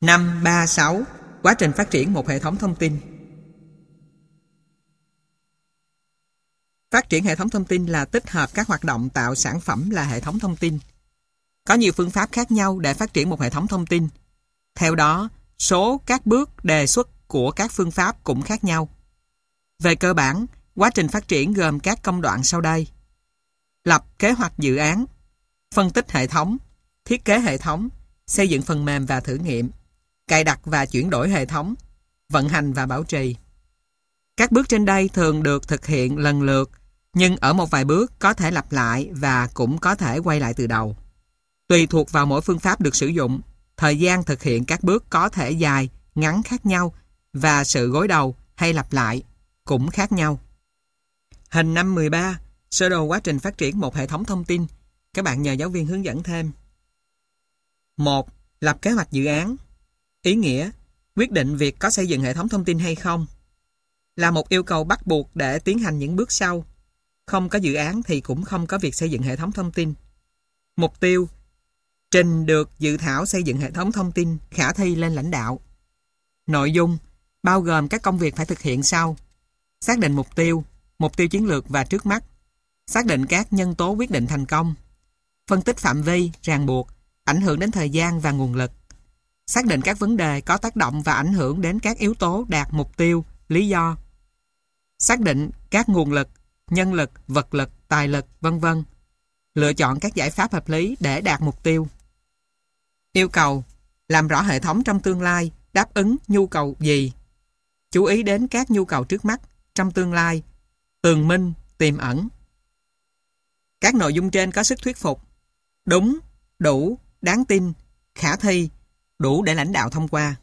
5.3.6 Quá trình phát triển một hệ thống thông tin. Phát triển hệ thống thông tin là tích hợp các hoạt động tạo sản phẩm là hệ thống thông tin. Có nhiều phương pháp khác nhau để phát triển một hệ thống thông tin. Theo đó, số các bước đề xuất của các phương pháp cũng khác nhau. Về cơ bản, quá trình phát triển gồm các công đoạn sau đây: lập kế hoạch dự án, phân tích hệ thống, thiết kế hệ thống, xây dựng phần mềm và thử nghiệm, cài đặt và chuyển đổi hệ thống, vận hành và bảo trì. Các bước trên đây thường được thực hiện lần lượt, nhưng ở một vài bước có thể lặp lại và cũng có thể quay lại từ đầu. Tùy thuộc vào mỗi phương pháp được sử dụng, thời gian thực hiện các bước có thể dài, ngắn khác nhau và sự gối đầu hay lặp lại cũng khác nhau. Hình 5.13 sơ đồ quá trình phát triển một hệ thống thông tin. Các bạn nhờ giáo viên hướng dẫn thêm. 1. Lập kế hoạch dự án. Ý nghĩa: quyết định việc có xây dựng hệ thống thông tin hay không. Là một yêu cầu bắt buộc để tiến hành những bước sau. Không có dự án thì cũng không có việc xây dựng hệ thống thông tin. Mục tiêu: trình được dự thảo xây dựng hệ thống thông tin khả thi lên lãnh đạo. Nội dung: bao gồm các công việc phải thực hiện sau. Xác định mục tiêu chiến lược và trước mắt. Xác định các nhân tố quyết định thành công. Phân tích phạm vi, ràng buộc, ảnh hưởng đến thời gian và nguồn lực. Xác định các vấn đề có tác động và ảnh hưởng đến các yếu tố đạt mục tiêu, lý do. Xác định các nguồn lực, nhân lực, vật lực, tài lực, v.v. Lựa chọn các giải pháp hợp lý để đạt mục tiêu. Yêu cầu: làm rõ hệ thống trong tương lai đáp ứng nhu cầu gì. Chú ý đến các nhu cầu trước mắt, trong tương lai, tường minh, tiềm ẩn. Các nội dung trên có sức thuyết phục: đúng, đủ, đáng tin, khả thi, đủ để lãnh đạo thông qua.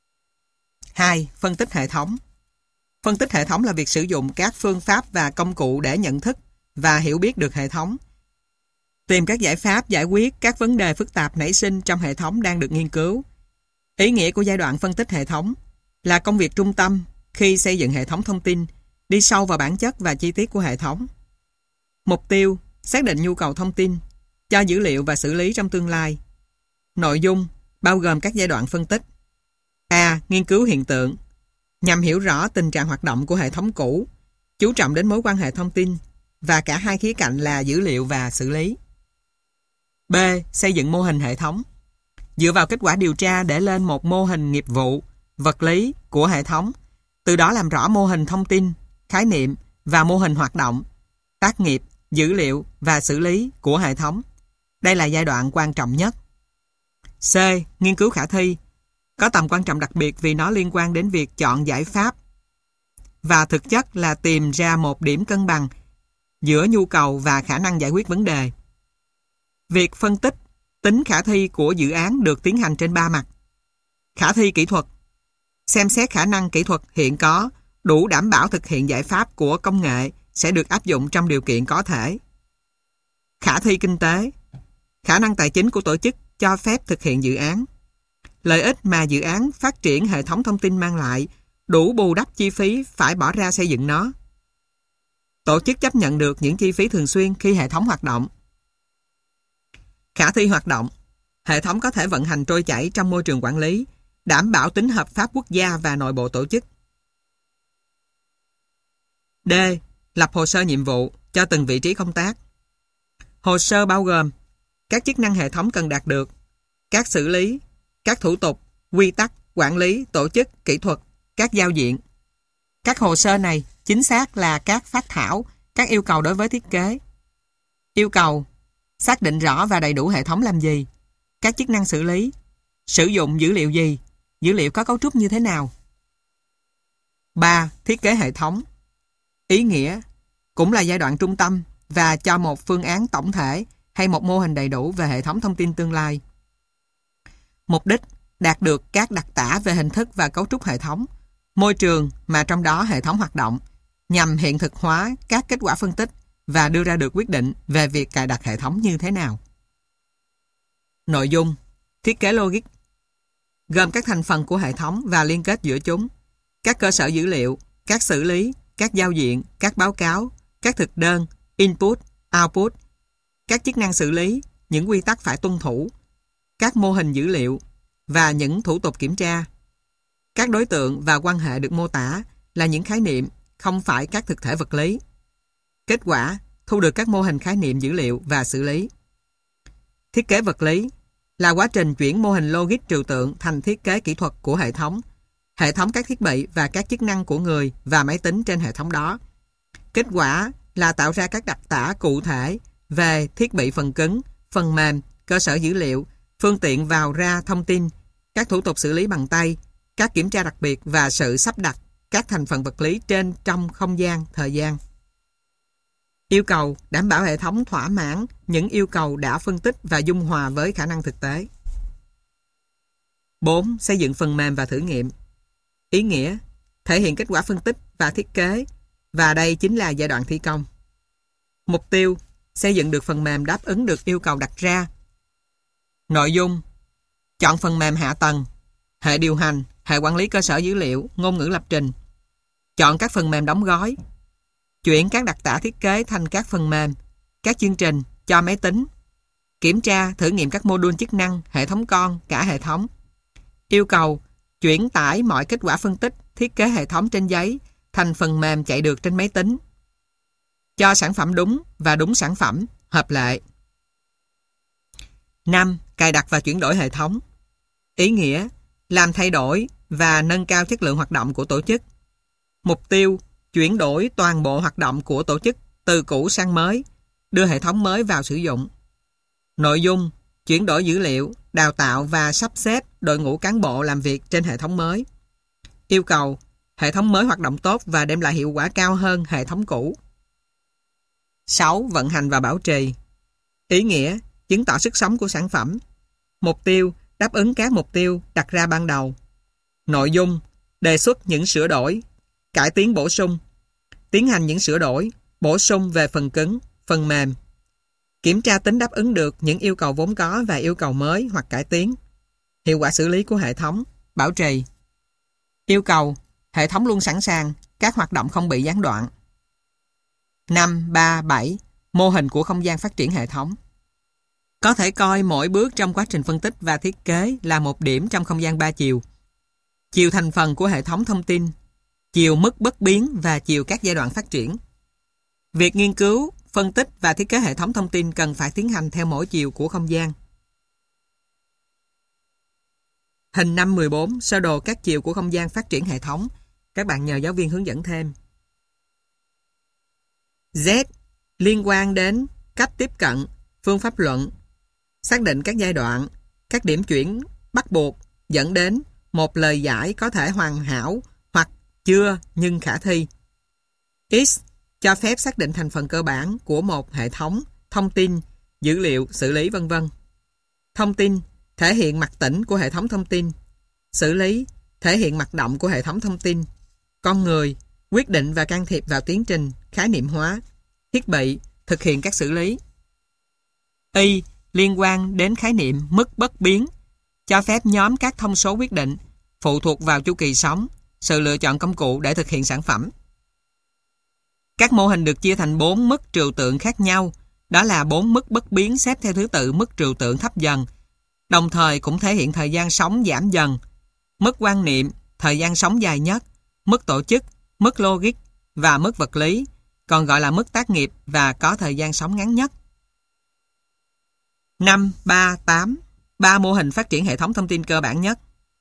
2. Phân tích hệ thống. Phân tích hệ thống là việc sử dụng các phương pháp và công cụ để nhận thức và hiểu biết được hệ thống. Tìm các giải pháp giải quyết các vấn đề phức tạp nảy sinh trong hệ thống đang được nghiên cứu. Ý nghĩa của giai đoạn phân tích hệ thống là công việc trung tâm khi xây dựng hệ thống thông tin, đi sâu vào bản chất và chi tiết của hệ thống. Mục tiêu: xác định nhu cầu thông tin, cho dữ liệu và xử lý trong tương lai. Nội dung bao gồm các giai đoạn phân tích. A. Nghiên cứu hiện tượng, nhằm hiểu rõ tình trạng hoạt động của hệ thống cũ, chú trọng đến mối quan hệ thông tin và cả hai khía cạnh là dữ liệu và xử lý. B. Xây dựng mô hình hệ thống, dựa vào kết quả điều tra để lên một mô hình nghiệp vụ, vật lý của hệ thống, từ đó làm rõ mô hình thông tin, khái niệm và mô hình hoạt động, tác nghiệp, dữ liệu và xử lý của hệ thống. Đây là giai đoạn quan trọng nhất. C. Nghiên cứu khả thi, có tầm quan trọng đặc biệt vì nó liên quan đến việc chọn giải pháp và thực chất là tìm ra một điểm cân bằng giữa nhu cầu và khả năng giải quyết vấn đề. Việc phân tích tính khả thi của dự án được tiến hành trên 3 mặt. Khả thi kỹ thuật, xem xét khả năng kỹ thuật hiện có đủ đảm bảo thực hiện giải pháp của công nghệ sẽ được áp dụng trong điều kiện có thể. Khả thi kinh tế, khả năng tài chính của tổ chức cho phép thực hiện dự án. Lợi ích mà dự án phát triển hệ thống thông tin mang lại đủ bù đắp chi phí phải bỏ ra xây dựng nó. Tổ chức chấp nhận được những chi phí thường xuyên khi hệ thống hoạt động. Khả thi hoạt động, hệ thống có thể vận hành trôi chảy trong môi trường quản lý, đảm bảo tính hợp pháp quốc gia và nội bộ tổ chức. D. Lập hồ sơ nhiệm vụ cho từng vị trí công tác. Hồ sơ bao gồm các chức năng hệ thống cần đạt được, các xử lý, các thủ tục, quy tắc, quản lý, tổ chức, kỹ thuật, các giao diện. Các hồ sơ này chính xác là các phác thảo, các yêu cầu đối với thiết kế. Yêu cầu: xác định rõ và đầy đủ hệ thống làm gì, các chức năng xử lý, sử dụng dữ liệu gì, dữ liệu có cấu trúc như thế nào. 3. Thiết kế hệ thống. Ý nghĩa: cũng là giai đoạn trung tâm và cho một phương án tổng thể hay một mô hình đầy đủ về hệ thống thông tin tương lai. Mục đích: đạt được các đặc tả về hình thức và cấu trúc hệ thống, môi trường mà trong đó hệ thống hoạt động, nhằm hiện thực hóa các kết quả phân tích và đưa ra được quyết định về việc cài đặt hệ thống như thế nào. Nội dung: thiết kế logic, gồm các thành phần của hệ thống và liên kết giữa chúng, các cơ sở dữ liệu, các xử lý, các giao diện, các báo cáo, các thực đơn, input, output, các chức năng xử lý, những quy tắc phải tuân thủ, các mô hình dữ liệu, và những thủ tục kiểm tra. Các đối tượng và quan hệ được mô tả là những khái niệm, không phải các thực thể vật lý. Kết quả, thu được các mô hình khái niệm dữ liệu và xử lý. Thiết kế vật lý là quá trình chuyển mô hình logic trừu tượng thành thiết kế kỹ thuật của hệ thống các thiết bị và các chức năng của người và máy tính trên hệ thống đó. Kết quả là tạo ra các đặc tả cụ thể về thiết bị phần cứng, phần mềm, cơ sở dữ liệu, phương tiện vào ra thông tin, các thủ tục xử lý bằng tay, các kiểm tra đặc biệt và sự sắp đặt các thành phần vật lý trong không gian, thời gian. Yêu cầu đảm bảo hệ thống thỏa mãn những yêu cầu đã phân tích và dung hòa với khả năng thực tế. 4. Xây dựng phần mềm và thử nghiệm. Ý nghĩa, thể hiện kết quả phân tích và thiết kế, và đây chính là giai đoạn thi công. Mục tiêu, xây dựng được phần mềm đáp ứng được yêu cầu đặt ra. Nội dung, chọn phần mềm hạ tầng, hệ điều hành, hệ quản lý cơ sở dữ liệu, ngôn ngữ lập trình. Chọn các phần mềm đóng gói. Chuyển các đặc tả thiết kế thành các phần mềm, các chương trình cho máy tính. Kiểm tra, thử nghiệm các mô đun chức năng, hệ thống con, cả hệ thống. Yêu cầu, chuyển tải mọi kết quả phân tích, thiết kế hệ thống trên giấy thành phần mềm chạy được trên máy tính. Cho sản phẩm đúng và đúng sản phẩm, hợp lệ. 5. Cài đặt và chuyển đổi hệ thống. Ý nghĩa, làm thay đổi và nâng cao chất lượng hoạt động của tổ chức. Mục tiêu, chuyển đổi toàn bộ hoạt động của tổ chức từ cũ sang mới, đưa hệ thống mới vào sử dụng. Nội dung, chuyển đổi dữ liệu, đào tạo và sắp xếp đội ngũ cán bộ làm việc trên hệ thống mới. Yêu cầu, hệ thống mới hoạt động tốt và đem lại hiệu quả cao hơn hệ thống cũ. 6. Vận hành và bảo trì. Ý nghĩa, chứng tỏ sức sống của sản phẩm. Mục tiêu, đáp ứng các mục tiêu đặt ra ban đầu. Nội dung, đề xuất những sửa đổi, cải tiến bổ sung, tiến hành những sửa đổi, bổ sung về phần cứng, phần mềm. Kiểm tra tính đáp ứng được những yêu cầu vốn có và yêu cầu mới hoặc cải tiến. Hiệu quả xử lý của hệ thống, bảo trì. Yêu cầu, hệ thống luôn sẵn sàng, các hoạt động không bị gián đoạn. 5, 3, 7. Mô hình của không gian phát triển hệ thống. Có thể coi mỗi bước trong quá trình phân tích và thiết kế là một điểm trong không gian 3 chiều. Chiều thành phần của hệ thống thông tin, chiều mức bất biến và chiều các giai đoạn phát triển. Việc nghiên cứu, phân tích và thiết kế hệ thống thông tin cần phải tiến hành theo mỗi chiều của không gian. Hình 5.14 sơ đồ các chiều của không gian phát triển hệ thống. Các bạn nhờ giáo viên hướng dẫn thêm. Z liên quan đến cách tiếp cận, phương pháp luận, xác định các giai đoạn, các điểm chuyển bắt buộc dẫn đến một lời giải có thể hoàn hảo hoặc chưa nhưng khả thi. X cho phép xác định thành phần cơ bản của một hệ thống, thông tin, dữ liệu, xử lý v.v. Thông tin thể hiện mặt tĩnh của hệ thống thông tin. Xử lý thể hiện mặt động của hệ thống thông tin. Con người quyết định và can thiệp vào tiến trình khái niệm hóa. Thiết bị thực hiện các xử lý. Y liên quan đến khái niệm mức bất biến, cho phép nhóm các thông số quyết định phụ thuộc vào chu kỳ sống, sự lựa chọn công cụ để thực hiện sản phẩm. Các mô hình được chia thành 4 mức trừu tượng khác nhau, đó là 4 mức bất biến xếp theo thứ tự mức trừu tượng thấp dần, đồng thời cũng thể hiện thời gian sống giảm dần, mức quan niệm, thời gian sống dài nhất, mức tổ chức, mức logic và mức vật lý, còn gọi là mức tác nghiệp và có thời gian sống ngắn nhất. 5, 3, 8. 3 mô hình phát triển hệ thống thông tin cơ bản nhất.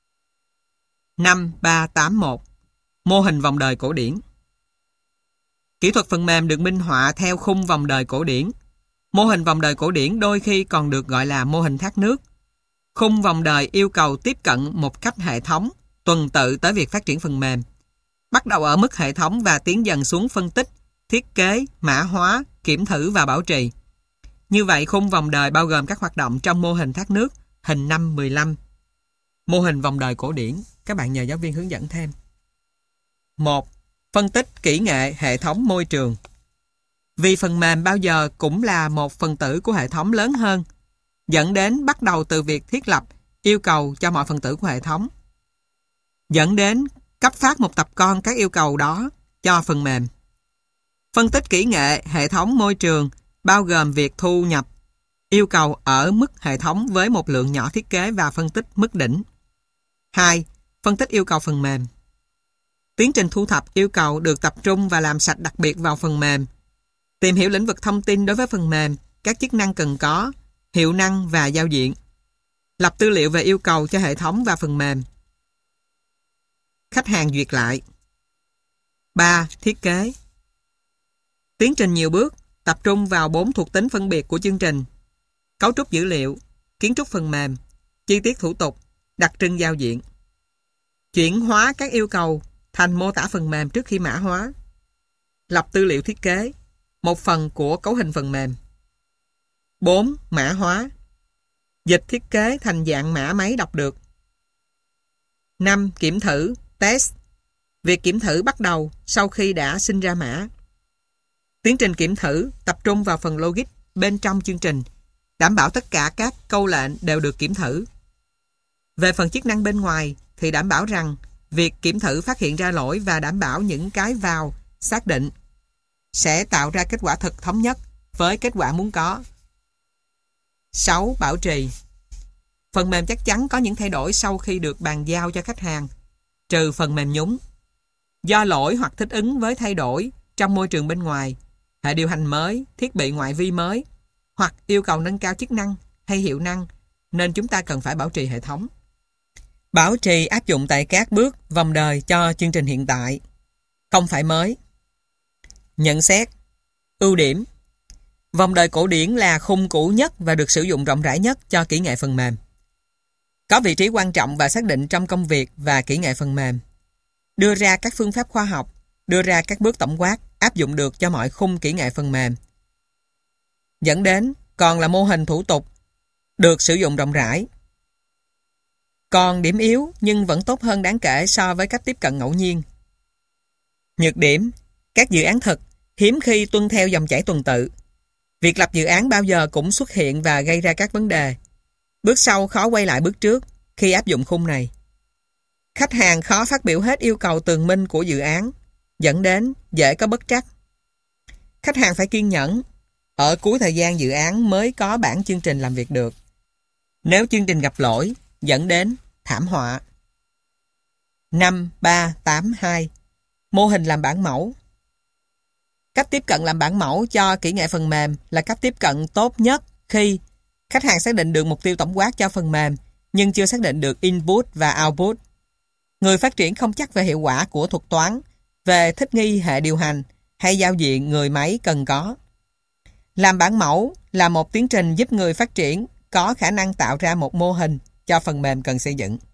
5, 3, 8, 1. Mô hình vòng đời cổ điển. Kỹ thuật phần mềm được minh họa theo khung vòng đời cổ điển. Mô hình vòng đời cổ điển đôi khi còn được gọi là mô hình thác nước. Khung vòng đời yêu cầu tiếp cận một cách hệ thống, tuần tự tới việc phát triển phần mềm. Bắt đầu ở mức hệ thống và tiến dần xuống phân tích, thiết kế, mã hóa, kiểm thử và bảo trì. Như vậy, khung vòng đời bao gồm các hoạt động trong mô hình thác nước, hình 5.15. Mô hình vòng đời cổ điển, các bạn nhờ giáo viên hướng dẫn thêm. 1. Phân tích kỹ nghệ hệ thống môi trường. Vì phần mềm bao giờ cũng là một phần tử của hệ thống lớn hơn, dẫn đến bắt đầu từ việc thiết lập yêu cầu cho mọi phần tử của hệ thống, dẫn đến cấp phát một tập con các yêu cầu đó cho phần mềm. Phân tích kỹ nghệ hệ thống môi trường bao gồm việc thu nhập Yêu cầu ở mức hệ thống với một lượng nhỏ thiết kế và phân tích mức đỉnh. 2. Phân tích yêu cầu phần mềm. Tiến trình thu thập yêu cầu được tập trung và làm sạch đặc biệt vào phần mềm. Tìm hiểu lĩnh vực thông tin đối với phần mềm, các chức năng cần có, hiệu năng và giao diện. Lập tư liệu về yêu cầu cho hệ thống và phần mềm. Khách hàng duyệt lại. 3. Thiết kế. Tiến trình nhiều bước, tập trung vào 4 thuộc tính phân biệt của chương trình: cấu trúc dữ liệu, kiến trúc phần mềm, chi tiết thủ tục, đặc trưng giao diện. Chuyển hóa các yêu cầu thành mô tả phần mềm trước khi mã hóa. Lập tư liệu thiết kế, một phần của cấu hình phần mềm. 4. Mã hóa. Dịch thiết kế thành dạng mã máy đọc được. 5. Kiểm thử, test. Việc kiểm thử bắt đầu sau khi đã sinh ra mã. Tiến trình kiểm thử tập trung vào phần logic bên trong chương trình, đảm bảo tất cả các câu lệnh đều được kiểm thử. Về phần chức năng bên ngoài thì đảm bảo rằng việc kiểm thử phát hiện ra lỗi và đảm bảo những cái vào xác định sẽ tạo ra kết quả thực thống nhất với kết quả muốn có. 6. Bảo trì. Phần mềm chắc chắn có những thay đổi sau khi được bàn giao cho khách hàng, trừ phần mềm nhúng. Do lỗi hoặc thích ứng với thay đổi trong môi trường bên ngoài, hệ điều hành mới, thiết bị ngoại vi mới, hoặc yêu cầu nâng cao chức năng hay hiệu năng, nên chúng ta cần phải bảo trì hệ thống. Bảo trì áp dụng tại các bước vòng đời cho chương trình hiện tại, không phải mới. Nhận xét. Ưu điểm. Vòng đời cổ điển là khung cũ nhất và được sử dụng rộng rãi nhất cho kỹ nghệ phần mềm. Có vị trí quan trọng và xác định trong công việc và kỹ nghệ phần mềm. Đưa ra các phương pháp khoa học, đưa ra các bước tổng quát áp dụng được cho mọi khung kỹ nghệ phần mềm. Dẫn đến còn là mô hình thủ tục được sử dụng rộng rãi. Còn điểm yếu nhưng vẫn tốt hơn đáng kể so với cách tiếp cận ngẫu nhiên. Nhược điểm. Các dự án thực hiếm khi tuân theo dòng chảy tuần tự. Việc lập dự án bao giờ cũng xuất hiện và gây ra các vấn đề. Bước sau khó quay lại bước trước khi áp dụng khung này. Khách hàng khó phát biểu hết yêu cầu tường minh của dự án, dẫn đến dễ có bất trắc. Khách hàng phải kiên nhẫn, ở cuối thời gian dự án mới có bản chương trình làm việc được. Nếu chương trình gặp lỗi, dẫn đến thảm họa. 5.3.8.2 Mô hình làm bản mẫu. Cách tiếp cận làm bản mẫu cho kỹ nghệ phần mềm là cách tiếp cận tốt nhất khi khách hàng xác định được mục tiêu tổng quát cho phần mềm nhưng chưa xác định được input và output. Người phát triển không chắc về hiệu quả của thuật toán, về thích nghi hệ điều hành hay giao diện người máy cần có. Làm bản mẫu là một tiến trình giúp người phát triển có khả năng tạo ra một mô hình cho phần mềm cần xây dựng.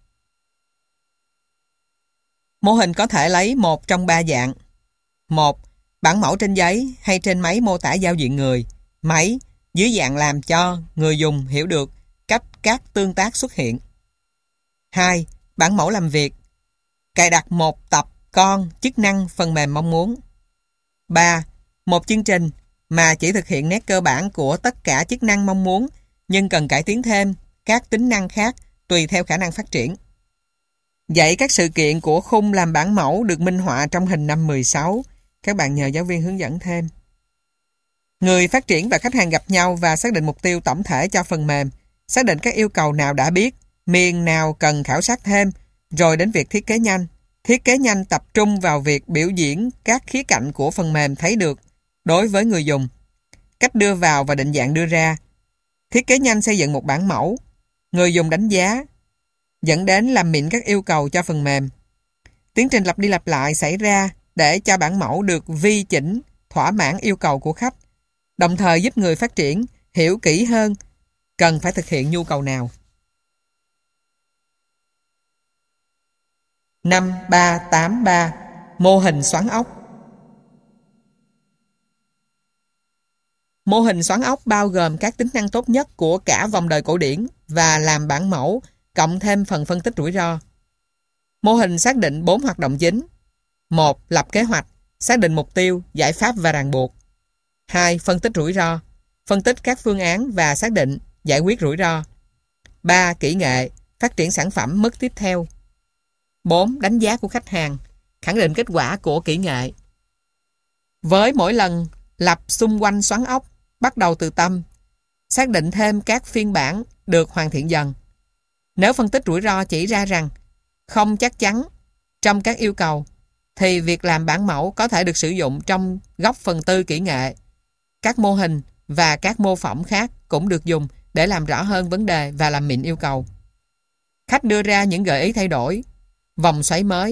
Mô hình có thể lấy một trong 3 dạng. 1. Bản mẫu trên giấy hay trên máy mô tả giao diện người, máy dưới dạng làm cho người dùng hiểu được cách các tương tác xuất hiện. 2. Bản mẫu làm việc, cài đặt một tập con chức năng phần mềm mong muốn. 3. Một chương trình mà chỉ thực hiện nét cơ bản của tất cả chức năng mong muốn nhưng cần cải tiến thêm các tính năng khác tùy theo khả năng phát triển. Dạy các sự kiện của khung làm bản mẫu được minh họa trong hình 5.16. Các bạn nhờ giáo viên hướng dẫn thêm. Người phát triển và khách hàng gặp nhau và xác định mục tiêu tổng thể cho phần mềm, xác định các yêu cầu nào đã biết, miền nào cần khảo sát thêm, rồi đến việc thiết kế nhanh. Thiết kế nhanh tập trung vào việc biểu diễn các khía cạnh của phần mềm thấy được đối với người dùng, cách đưa vào và định dạng đưa ra. Thiết kế nhanh xây dựng một bản mẫu, người dùng đánh giá, dẫn đến làm mịn các yêu cầu cho phần mềm. Tiến trình lặp đi lặp lại xảy ra để cho bản mẫu được vi chỉnh, thỏa mãn yêu cầu của khách, đồng thời giúp người phát triển hiểu kỹ hơn cần phải thực hiện nhu cầu nào. 5.3.8.3 Mô hình xoắn ốc. Mô hình xoắn ốc bao gồm các tính năng tốt nhất của cả vòng đời cổ điển và làm bản mẫu, cộng thêm phần phân tích rủi ro. Mô hình xác định 4 hoạt động chính. 1. Lập kế hoạch, xác định mục tiêu, giải pháp và ràng buộc. 2. Phân tích rủi ro, phân tích các phương án và xác định, giải quyết rủi ro. 3. Kỹ nghệ, phát triển sản phẩm mức tiếp theo. 4. Đánh giá của khách hàng, khẳng định kết quả của kỹ nghệ. Với mỗi lần lập xung quanh xoắn ốc, bắt đầu từ tâm, Xác định thêm các phiên bản được hoàn thiện dần. Nếu phân tích rủi ro chỉ ra rằng không chắc chắn trong các yêu cầu, thì việc làm bản mẫu có thể được sử dụng trong góc phần tư kỹ nghệ. Các mô hình và các mô phỏng khác cũng được dùng để làm rõ hơn vấn đề và làm mịn yêu cầu. Khách đưa ra những gợi ý thay đổi. Vòng xoáy mới.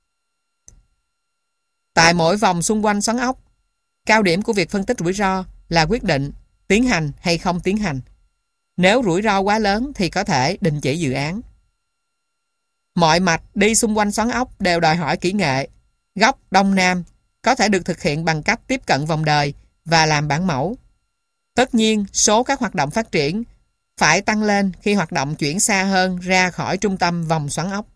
Tại mỗi vòng xung quanh xoắn ốc, cao điểm của việc phân tích rủi ro là quyết định tiến hành hay không tiến hành. Nếu rủi ro quá lớn thì có thể đình chỉ dự án. Mọi mạch đi xung quanh xoắn ốc đều đòi hỏi kỹ nghệ. Góc Đông Nam có thể được thực hiện bằng cách tiếp cận vòng đời và làm bản mẫu. Tất nhiên, số các hoạt động phát triển phải tăng lên khi hoạt động chuyển xa hơn ra khỏi trung tâm vòng xoắn ốc.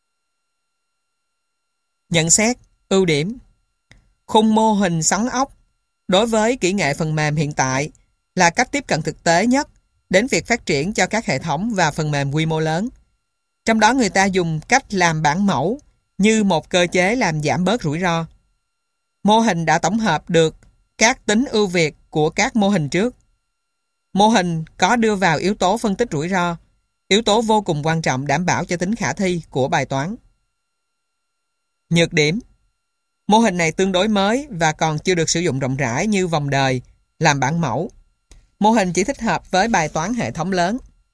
Nhận xét, ưu điểm. Khung mô hình xoắn ốc đối với kỹ nghệ phần mềm hiện tại là cách tiếp cận thực tế nhất đến việc phát triển cho các hệ thống và phần mềm quy mô lớn. Trong đó người ta dùng cách làm bản mẫu như một cơ chế làm giảm bớt rủi ro. Mô hình đã tổng hợp được các tính ưu việt của các mô hình trước. Mô hình có đưa vào yếu tố phân tích rủi ro, yếu tố vô cùng quan trọng đảm bảo cho tính khả thi của bài toán. Nhược điểm. Mô hình này tương đối mới và còn chưa được sử dụng rộng rãi như vòng đời, làm bản mẫu. Mô hình chỉ thích hợp với bài toán hệ thống lớn.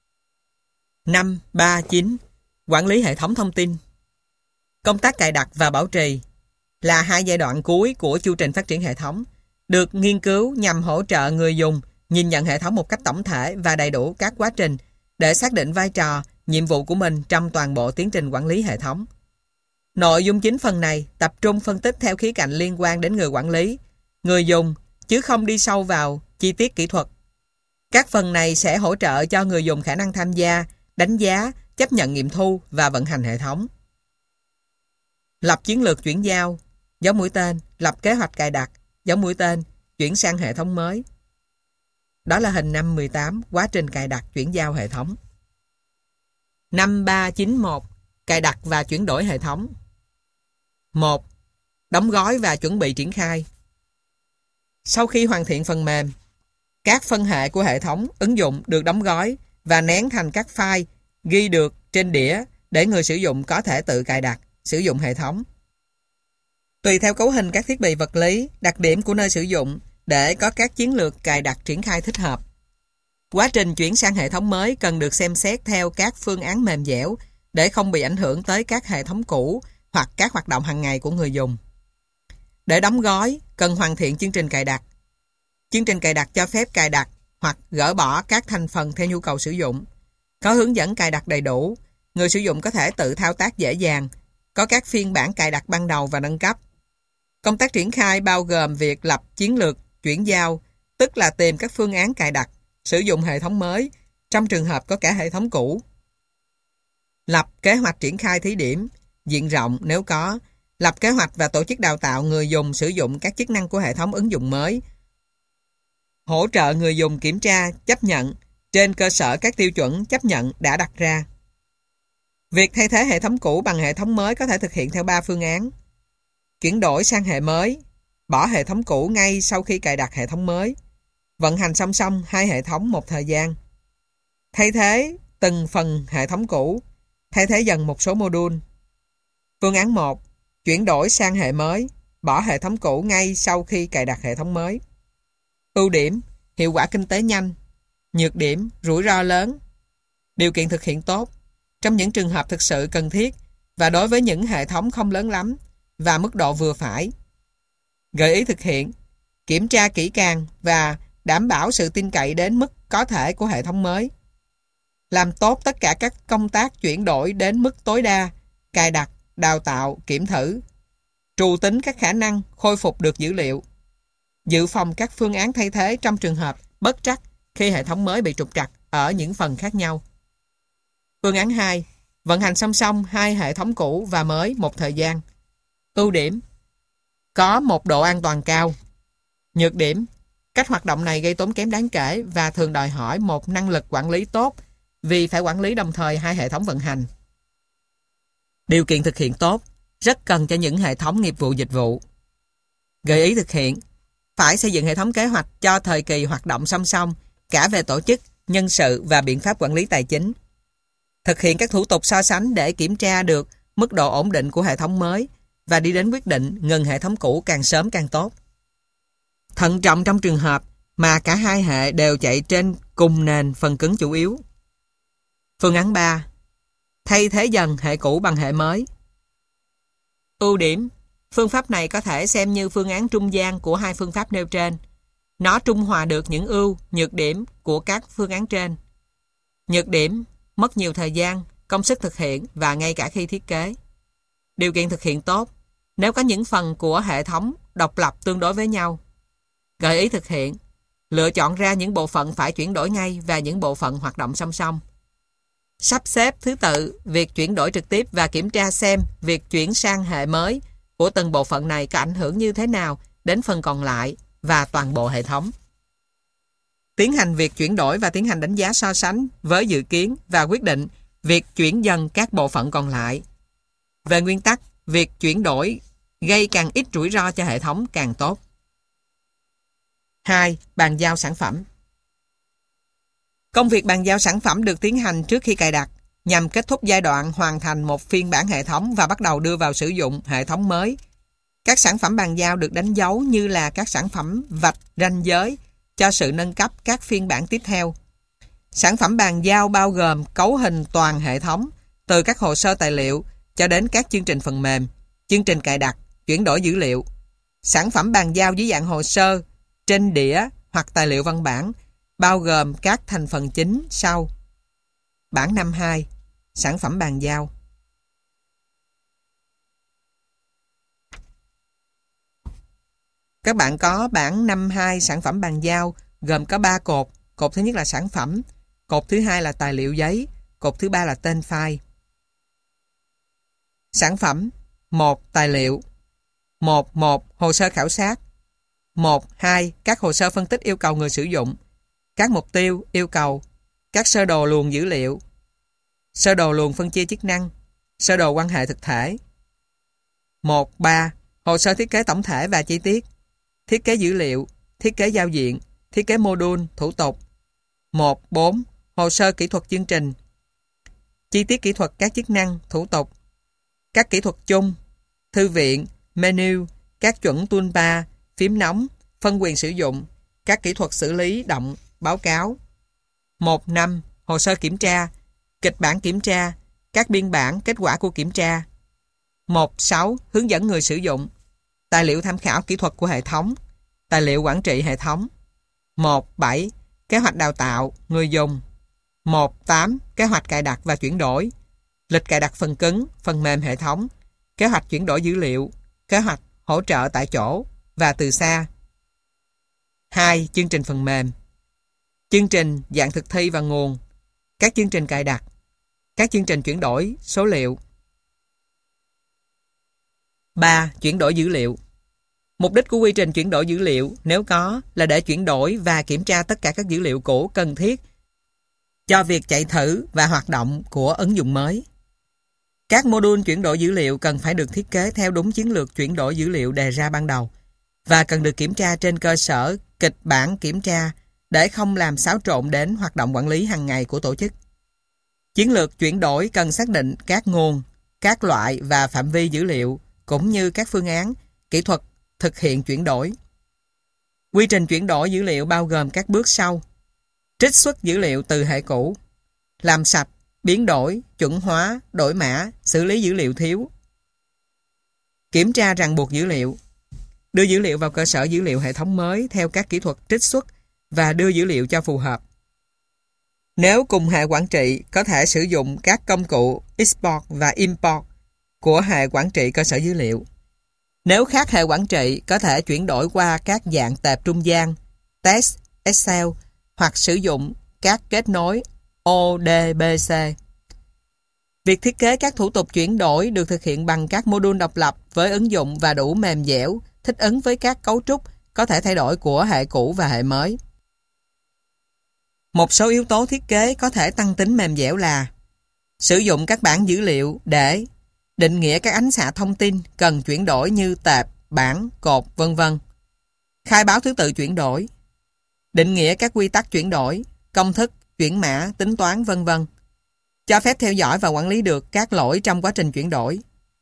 5.3.9. Quản lý hệ thống thông tin. Công tác cài đặt và bảo trì là hai giai đoạn cuối của chu trình phát triển hệ thống, được nghiên cứu nhằm hỗ trợ người dùng nhìn nhận hệ thống một cách tổng thể và đầy đủ các quá trình để xác định vai trò, nhiệm vụ của mình trong toàn bộ tiến trình quản lý hệ thống. Nội dung chính phần này tập trung phân tích theo khía cạnh liên quan đến người quản lý, người dùng, chứ không đi sâu vào chi tiết kỹ thuật. Các phần này sẽ hỗ trợ cho người dùng khả năng tham gia, đánh giá, chấp nhận nghiệm thu và vận hành hệ thống. Lập chiến lược chuyển giao, dấu mũi tên, lập kế hoạch cài đặt, dấu mũi tên, chuyển sang hệ thống mới. Đó là hình 5.18, quá trình cài đặt chuyển giao hệ thống. 5.3.9.1. Cài đặt và chuyển đổi hệ thống. 1. Đóng gói và chuẩn bị triển khai. Sau khi hoàn thiện phần mềm, các phân hệ của hệ thống, ứng dụng được đóng gói và nén thành các file ghi được trên đĩa để người sử dụng có thể tự cài đặt, sử dụng hệ thống. Tùy theo cấu hình các thiết bị vật lý, đặc điểm của nơi sử dụng để có các chiến lược cài đặt triển khai thích hợp. Quá trình chuyển sang hệ thống mới cần được xem xét theo các phương án mềm dẻo để không bị ảnh hưởng tới các hệ thống cũ hoặc các hoạt động hàng ngày của người dùng. Để đóng gói, cần hoàn thiện chương trình cài đặt. Chương trình cài đặt cho phép cài đặt hoặc gỡ bỏ các thành phần theo nhu cầu sử dụng. Có hướng dẫn cài đặt đầy đủ, người sử dụng có thể tự thao tác dễ dàng, có các phiên bản cài đặt ban đầu và nâng cấp. Công tác triển khai bao gồm việc lập chiến lược chuyển giao, tức là tìm các phương án cài đặt, sử dụng hệ thống mới, trong trường hợp có cả hệ thống cũ. Lập kế hoạch triển khai thí điểm, diện rộng nếu có, lập kế hoạch và tổ chức đào tạo người dùng sử dụng các chức năng của hệ thống ứng dụng mới, hỗ trợ người dùng kiểm tra, chấp nhận trên cơ sở các tiêu chuẩn chấp nhận đã đặt ra. Việc thay thế hệ thống cũ bằng hệ thống mới có thể thực hiện theo 3 phương án. Chuyển đổi sang hệ mới, bỏ hệ thống cũ ngay sau khi cài đặt hệ thống mới, vận hành song song hai hệ thống một thời gian. Thay thế từng phần hệ thống cũ, thay thế dần một số module. Phương án 1, chuyển đổi sang hệ mới, bỏ hệ thống cũ ngay sau khi cài đặt hệ thống mới. Ưu điểm, hiệu quả kinh tế nhanh. Nhược điểm, rủi ro lớn. Điều kiện thực hiện tốt. Trong những trường hợp thực sự cần thiết và đối với những hệ thống không lớn lắm và mức độ vừa phải. Gợi ý thực hiện. Kiểm tra kỹ càng và đảm bảo sự tin cậy đến mức có thể của hệ thống mới. Làm tốt tất cả các công tác chuyển đổi đến mức tối đa, cài đặt, đào tạo, kiểm thử. Trù tính các khả năng khôi phục được dữ liệu. Dự phòng các phương án thay thế trong trường hợp bất trắc khi hệ thống mới bị trục trặc ở những phần khác nhau. Phương án 2. Vận hành song song hai hệ thống cũ và mới một thời gian. Ưu điểm, có một độ an toàn cao. Nhược điểm, cách hoạt động này gây tốn kém đáng kể và thường đòi hỏi một năng lực quản lý tốt vì phải quản lý đồng thời hai hệ thống vận hành. Điều kiện thực hiện tốt, rất cần cho những hệ thống nghiệp vụ dịch vụ. Gợi ý thực hiện, phải xây dựng hệ thống kế hoạch cho thời kỳ hoạt động song song cả về tổ chức, nhân sự và biện pháp quản lý tài chính. Thực hiện các thủ tục so sánh để kiểm tra được mức độ ổn định của hệ thống mới và đi đến quyết định ngừng hệ thống cũ càng sớm càng tốt. Thận trọng trong trường hợp mà cả hai hệ đều chạy trên cùng nền phần cứng chủ yếu. Phương án 3. Thay thế dần hệ cũ bằng hệ mới. Ưu điểm: phương pháp này có thể xem như phương án trung gian của hai phương pháp nêu trên. Nó trung hòa được những ưu, nhược điểm của các phương án trên. Nhược điểm: mất nhiều thời gian, công sức thực hiện và ngay cả khi thiết kế. Điều kiện thực hiện tốt: nếu có những phần của hệ thống độc lập tương đối với nhau. Gợi ý thực hiện: lựa chọn ra những bộ phận phải chuyển đổi ngay và những bộ phận hoạt động song song. Sắp xếp thứ tự việc chuyển đổi trực tiếp và kiểm tra xem việc chuyển sang hệ mới của từng bộ phận này có ảnh hưởng như thế nào đến phần còn lại và toàn bộ hệ thống. Tiến hành việc chuyển đổi và tiến hành đánh giá so sánh với dự kiến và quyết định việc chuyển dần các bộ phận còn lại. Về nguyên tắc, việc chuyển đổi gây càng ít rủi ro cho hệ thống càng tốt. 2. Bàn giao sản phẩm. Công việc bàn giao sản phẩm được tiến hành trước khi cài đặt nhằm kết thúc giai đoạn hoàn thành một phiên bản hệ thống và bắt đầu đưa vào sử dụng hệ thống mới. Các sản phẩm bàn giao được đánh dấu như là các sản phẩm vạch ranh giới cho sự nâng cấp các phiên bản tiếp theo. Sản phẩm bàn giao bao gồm cấu hình toàn hệ thống, từ các hồ sơ tài liệu cho đến các chương trình phần mềm, chương trình cài đặt, chuyển đổi dữ liệu. Sản phẩm bàn giao dưới dạng hồ sơ, trên đĩa hoặc tài liệu văn bản, bao gồm các thành phần chính sau. Bản 5.2. Sản phẩm bàn giao. Các bạn có bản 5.2 sản phẩm bàn giao gồm có 3 cột. Cột thứ nhất là sản phẩm, cột thứ hai là tài liệu giấy, cột thứ ba là tên file. Sản phẩm 1. Tài liệu 1.1. Hồ sơ khảo sát 1.2. Các hồ sơ phân tích yêu cầu người sử dụng, các mục tiêu, yêu cầu, các sơ đồ luồng dữ liệu, sơ đồ luồng phân chia chức năng, sơ đồ quan hệ thực thể. 1.3. Hồ sơ thiết kế tổng thể và chi tiết, thiết kế dữ liệu, thiết kế giao diện, thiết kế module, thủ tục. 1.4. Hồ sơ kỹ thuật chương trình, chi tiết kỹ thuật các chức năng, thủ tục, các kỹ thuật chung, thư viện, menu, các chuẩn toolbar, phím nóng, phân quyền sử dụng, các kỹ thuật xử lý động, báo cáo. 1.5. Hồ sơ kiểm tra, kịch bản kiểm tra, các biên bản kết quả của kiểm tra. 1.6. Hướng dẫn người sử dụng, tài liệu tham khảo kỹ thuật của hệ thống, tài liệu quản trị hệ thống. 1.7. Kế hoạch đào tạo, người dùng. 1.8. Kế hoạch cài đặt và chuyển đổi, lịch cài đặt phần cứng, phần mềm hệ thống, kế hoạch chuyển đổi dữ liệu, kế hoạch hỗ trợ tại chỗ và từ xa. 2. Chương trình phần mềm. Chương trình, dạng thực thi và nguồn, các chương trình cài đặt, các chương trình chuyển đổi số liệu. 3. Chuyển đổi dữ liệu. Mục đích của quy trình chuyển đổi dữ liệu, nếu có, là để chuyển đổi và kiểm tra tất cả các dữ liệu cũ cần thiết cho việc chạy thử và hoạt động của ứng dụng mới. Các module chuyển đổi dữ liệu cần phải được thiết kế theo đúng chiến lược chuyển đổi dữ liệu đề ra ban đầu và cần được kiểm tra trên cơ sở kịch bản kiểm tra để không làm xáo trộn đến hoạt động quản lý hàng ngày của tổ chức. Chiến lược chuyển đổi cần xác định các nguồn, các loại và phạm vi dữ liệu cũng như các phương án, kỹ thuật thực hiện chuyển đổi. Quy trình chuyển đổi dữ liệu bao gồm các bước sau: trích xuất dữ liệu từ hệ cũ, làm sạch, biến đổi, chuẩn hóa, đổi mã, xử lý dữ liệu thiếu, kiểm tra ràng buộc dữ liệu, đưa dữ liệu vào cơ sở dữ liệu hệ thống mới theo các kỹ thuật trích xuất và đưa dữ liệu cho phù hợp. Nếu cùng hệ quản trị, có thể sử dụng các công cụ export và import của hệ quản trị cơ sở dữ liệu. Nếu khác hệ quản trị, có thể chuyển đổi qua các dạng tệp trung gian, text, Excel hoặc sử dụng các kết nối ODBC. Việc thiết kế các thủ tục chuyển đổi được thực hiện bằng các module độc lập với ứng dụng và đủ mềm dẻo, thích ứng với các cấu trúc có thể thay đổi của hệ cũ và hệ mới. Một số yếu tố thiết kế có thể tăng tính mềm dẻo là sử dụng các bảng dữ liệu để định nghĩa các ánh xạ thông tin cần chuyển đổi như tệp, bảng, cột, vân vân. Khai báo thứ tự chuyển đổi. định nghĩa các quy tắc chuyển đổi, công thức, chuyển mã, tính toán, vân vân. Cho phép theo dõi và quản lý được các lỗi trong quá trình chuyển đổi.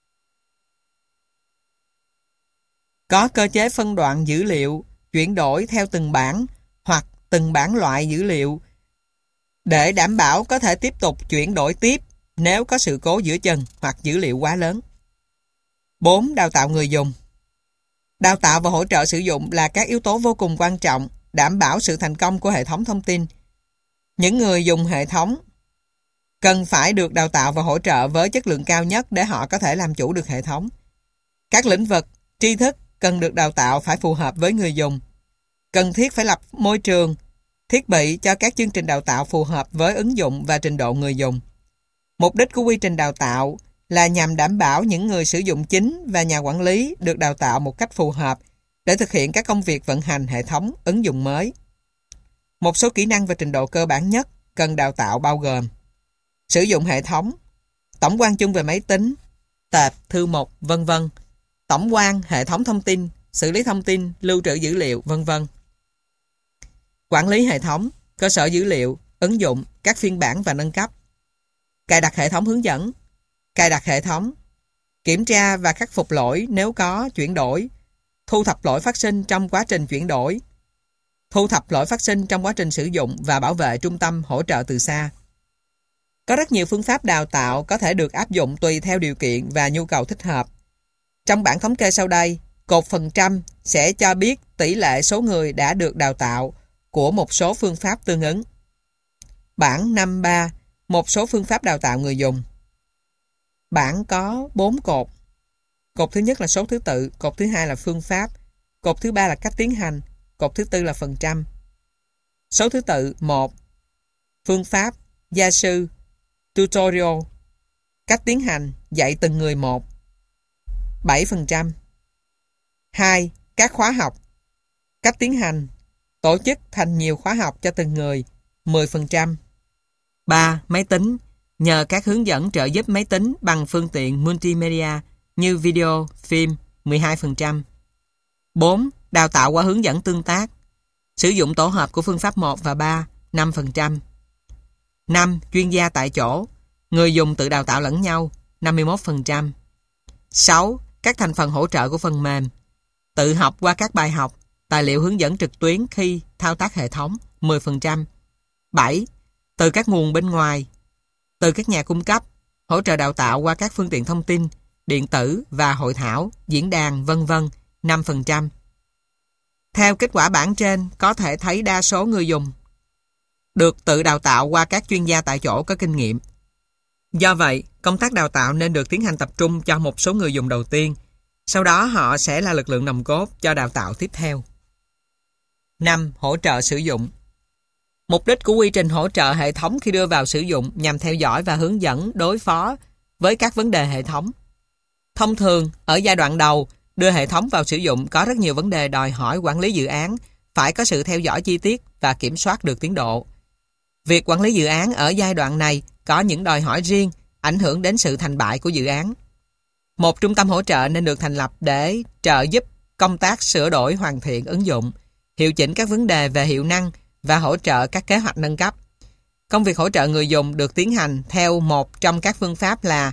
Có cơ chế phân đoạn dữ liệu, chuyển đổi theo từng bản hoặc từng bản loại dữ liệu để đảm bảo có thể tiếp tục chuyển đổi tiếp nếu có sự cố giữa chừng hoặc dữ liệu quá lớn. 4. Đào tạo người dùng. Đào tạo và hỗ trợ sử dụng là các yếu tố vô cùng quan trọng đảm bảo sự thành công của hệ thống thông tin. Những người dùng hệ thống cần phải được đào tạo và hỗ trợ với chất lượng cao nhất để họ có thể làm chủ được hệ thống. Các lĩnh vực, tri thức cần được đào tạo phải phù hợp với người dùng. Cần thiết phải lập môi trường, thiết bị cho các chương trình đào tạo phù hợp với ứng dụng và trình độ người dùng. Mục đích của quy trình đào tạo là nhằm đảm bảo những người sử dụng chính và nhà quản lý được đào tạo một cách phù hợp để thực hiện các công việc vận hành hệ thống ứng dụng mới. Một số kỹ năng và trình độ cơ bản nhất cần đào tạo bao gồm sử dụng hệ thống, tổng quan chung về máy tính, tệp, thư mục, vân vân, tổng quan hệ thống thông tin, xử lý thông tin, lưu trữ dữ liệu, vân vân. Quản lý hệ thống, cơ sở dữ liệu, ứng dụng, các phiên bản và nâng cấp. Cài đặt hệ thống hướng dẫn, cài đặt hệ thống, kiểm tra và khắc phục lỗi nếu có chuyển đổi, thu thập lỗi phát sinh trong quá trình chuyển đổi, thu thập lỗi phát sinh trong quá trình sử dụng và bảo vệ trung tâm hỗ trợ từ xa. Có rất nhiều phương pháp đào tạo có thể được áp dụng tùy theo điều kiện và nhu cầu thích hợp. Trong bảng thống kê sau đây, cột phần trăm sẽ cho biết tỷ lệ số người đã được đào tạo của một số phương pháp tương ứng. Bảng 5.3, một số phương pháp đào tạo người dùng. Bảng có 4 cột. Cột thứ nhất là số thứ tự, cột thứ hai là phương pháp, cột thứ ba là cách tiến hành, cột thứ tư là phần trăm. Số thứ tự 1. Phương pháp, gia sư, tutorial. Cách tiến hành, dạy từng người một, 7%. 2. Các khóa học. Cách tiến hành, tổ chức thành nhiều khóa học cho từng người, 10%. 3. Máy tính. Nhờ các hướng dẫn trợ giúp máy tính bằng phương tiện multimedia như video, phim, 12%. 4. Đào tạo qua hướng dẫn tương tác. Sử dụng tổ hợp của phương pháp 1 và 3, 5%. 5. Chuyên gia tại chỗ. Người dùng tự đào tạo lẫn nhau, 51%. 6. Các thành phần hỗ trợ của phần mềm. Tự học qua các bài học, tài liệu hướng dẫn trực tuyến khi thao tác hệ thống, 10%. 7. Từ các nguồn bên ngoài. Từ các nhà cung cấp, hỗ trợ đào tạo qua các phương tiện thông tin, điện tử và hội thảo, diễn đàn, vân vân, 5%. Theo kết quả bảng trên, có thể thấy đa số người dùng được tự đào tạo qua các chuyên gia tại chỗ có kinh nghiệm. Do vậy, công tác đào tạo nên được tiến hành tập trung cho một số người dùng đầu tiên. Sau đó họ sẽ là lực lượng nòng cốt cho đào tạo tiếp theo. 5. Hỗ trợ sử dụng. Mục đích của quy trình hỗ trợ hệ thống khi đưa vào sử dụng nhằm theo dõi và hướng dẫn đối phó với các vấn đề hệ thống. Thông thường, ở giai đoạn đầu, đưa hệ thống vào sử dụng có rất nhiều vấn đề đòi hỏi quản lý dự án phải có sự theo dõi chi tiết và kiểm soát được tiến độ. Việc quản lý dự án ở giai đoạn này có những đòi hỏi riêng, ảnh hưởng đến sự thành bại của dự án. Một trung tâm hỗ trợ nên được thành lập để trợ giúp công tác sửa đổi hoàn thiện ứng dụng, hiệu chỉnh các vấn đề về hiệu năng và hỗ trợ các kế hoạch nâng cấp. Công việc hỗ trợ người dùng được tiến hành theo một trong các phương pháp là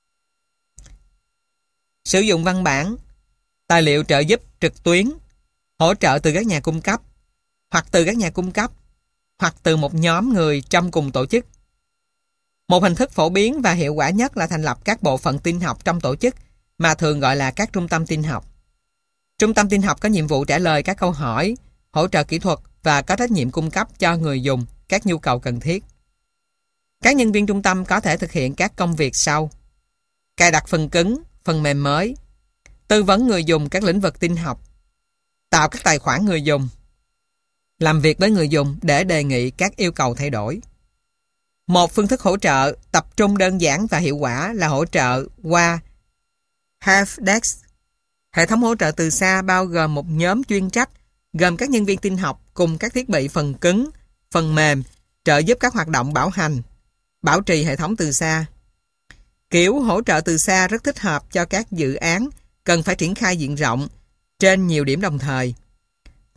sử dụng văn bản, tài liệu trợ giúp trực tuyến, hỗ trợ từ các nhà cung cấp, hoặc từ các nhà cung cấp, hoặc từ một nhóm người trong cùng tổ chức. Một hình thức phổ biến và hiệu quả nhất là thành lập các bộ phận tin học trong tổ chức mà thường gọi là các trung tâm tin học. Trung tâm tin học có nhiệm vụ trả lời các câu hỏi, hỗ trợ kỹ thuật và có trách nhiệm cung cấp cho người dùng các nhu cầu cần thiết. Các nhân viên trung tâm có thể thực hiện các công việc sau: cài đặt phần cứng, phần mềm mới, tư vấn người dùng các lĩnh vực tin học, tạo các tài khoản người dùng, làm việc với người dùng để đề nghị các yêu cầu thay đổi. Một phương thức hỗ trợ tập trung đơn giản và hiệu quả là hỗ trợ qua Helpdesk. Hệ thống hỗ trợ từ xa bao gồm một nhóm chuyên trách gồm các nhân viên tin học cùng các thiết bị phần cứng, phần mềm, trợ giúp các hoạt động bảo hành, bảo trì hệ thống từ xa. Kiểu hỗ trợ từ xa rất thích hợp cho các dự án cần phải triển khai diện rộng trên nhiều điểm đồng thời.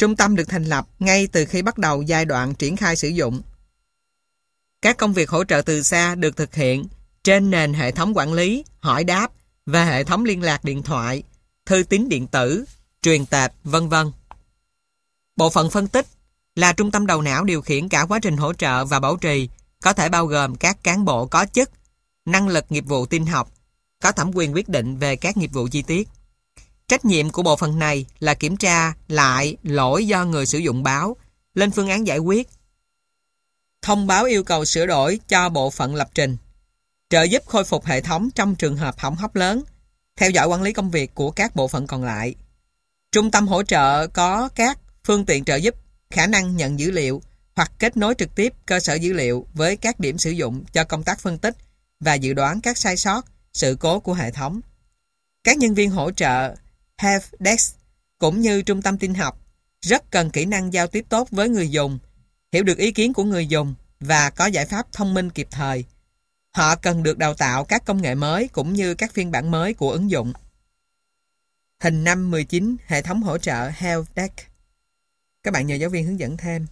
Trung tâm được thành lập ngay từ khi bắt đầu giai đoạn triển khai sử dụng. Các công việc hỗ trợ từ xa được thực hiện trên nền hệ thống quản lý, hỏi đáp và hệ thống liên lạc điện thoại, thư tín điện tử, truyền tệp, v.v. Bộ phận phân tích là trung tâm đầu não điều khiển cả quá trình hỗ trợ và bảo trì, có thể bao gồm các cán bộ có chức, năng lực nghiệp vụ tin học, có thẩm quyền quyết định về các nghiệp vụ chi tiết. Trách nhiệm của bộ phận này là kiểm tra lại lỗi do người sử dụng báo, lên phương án giải quyết, thông báo yêu cầu sửa đổi cho bộ phận lập trình, trợ giúp khôi phục hệ thống trong trường hợp hỏng hóc lớn, theo dõi quản lý công việc của các bộ phận còn lại. Trung tâm hỗ trợ có các phương tiện trợ giúp, khả năng nhận dữ liệu hoặc kết nối trực tiếp cơ sở dữ liệu với các điểm sử dụng cho công tác phân tích và dự đoán các sai sót, sự cố của hệ thống. Các nhân viên hỗ trợ Help Desk cũng như trung tâm tin học rất cần kỹ năng giao tiếp tốt với người dùng, hiểu được ý kiến của người dùng và có giải pháp thông minh kịp thời. Họ cần được đào tạo các công nghệ mới cũng như các phiên bản mới của ứng dụng. Hình 5.19 hệ thống hỗ trợ Help Desk. Các bạn nhờ giáo viên hướng dẫn thêm.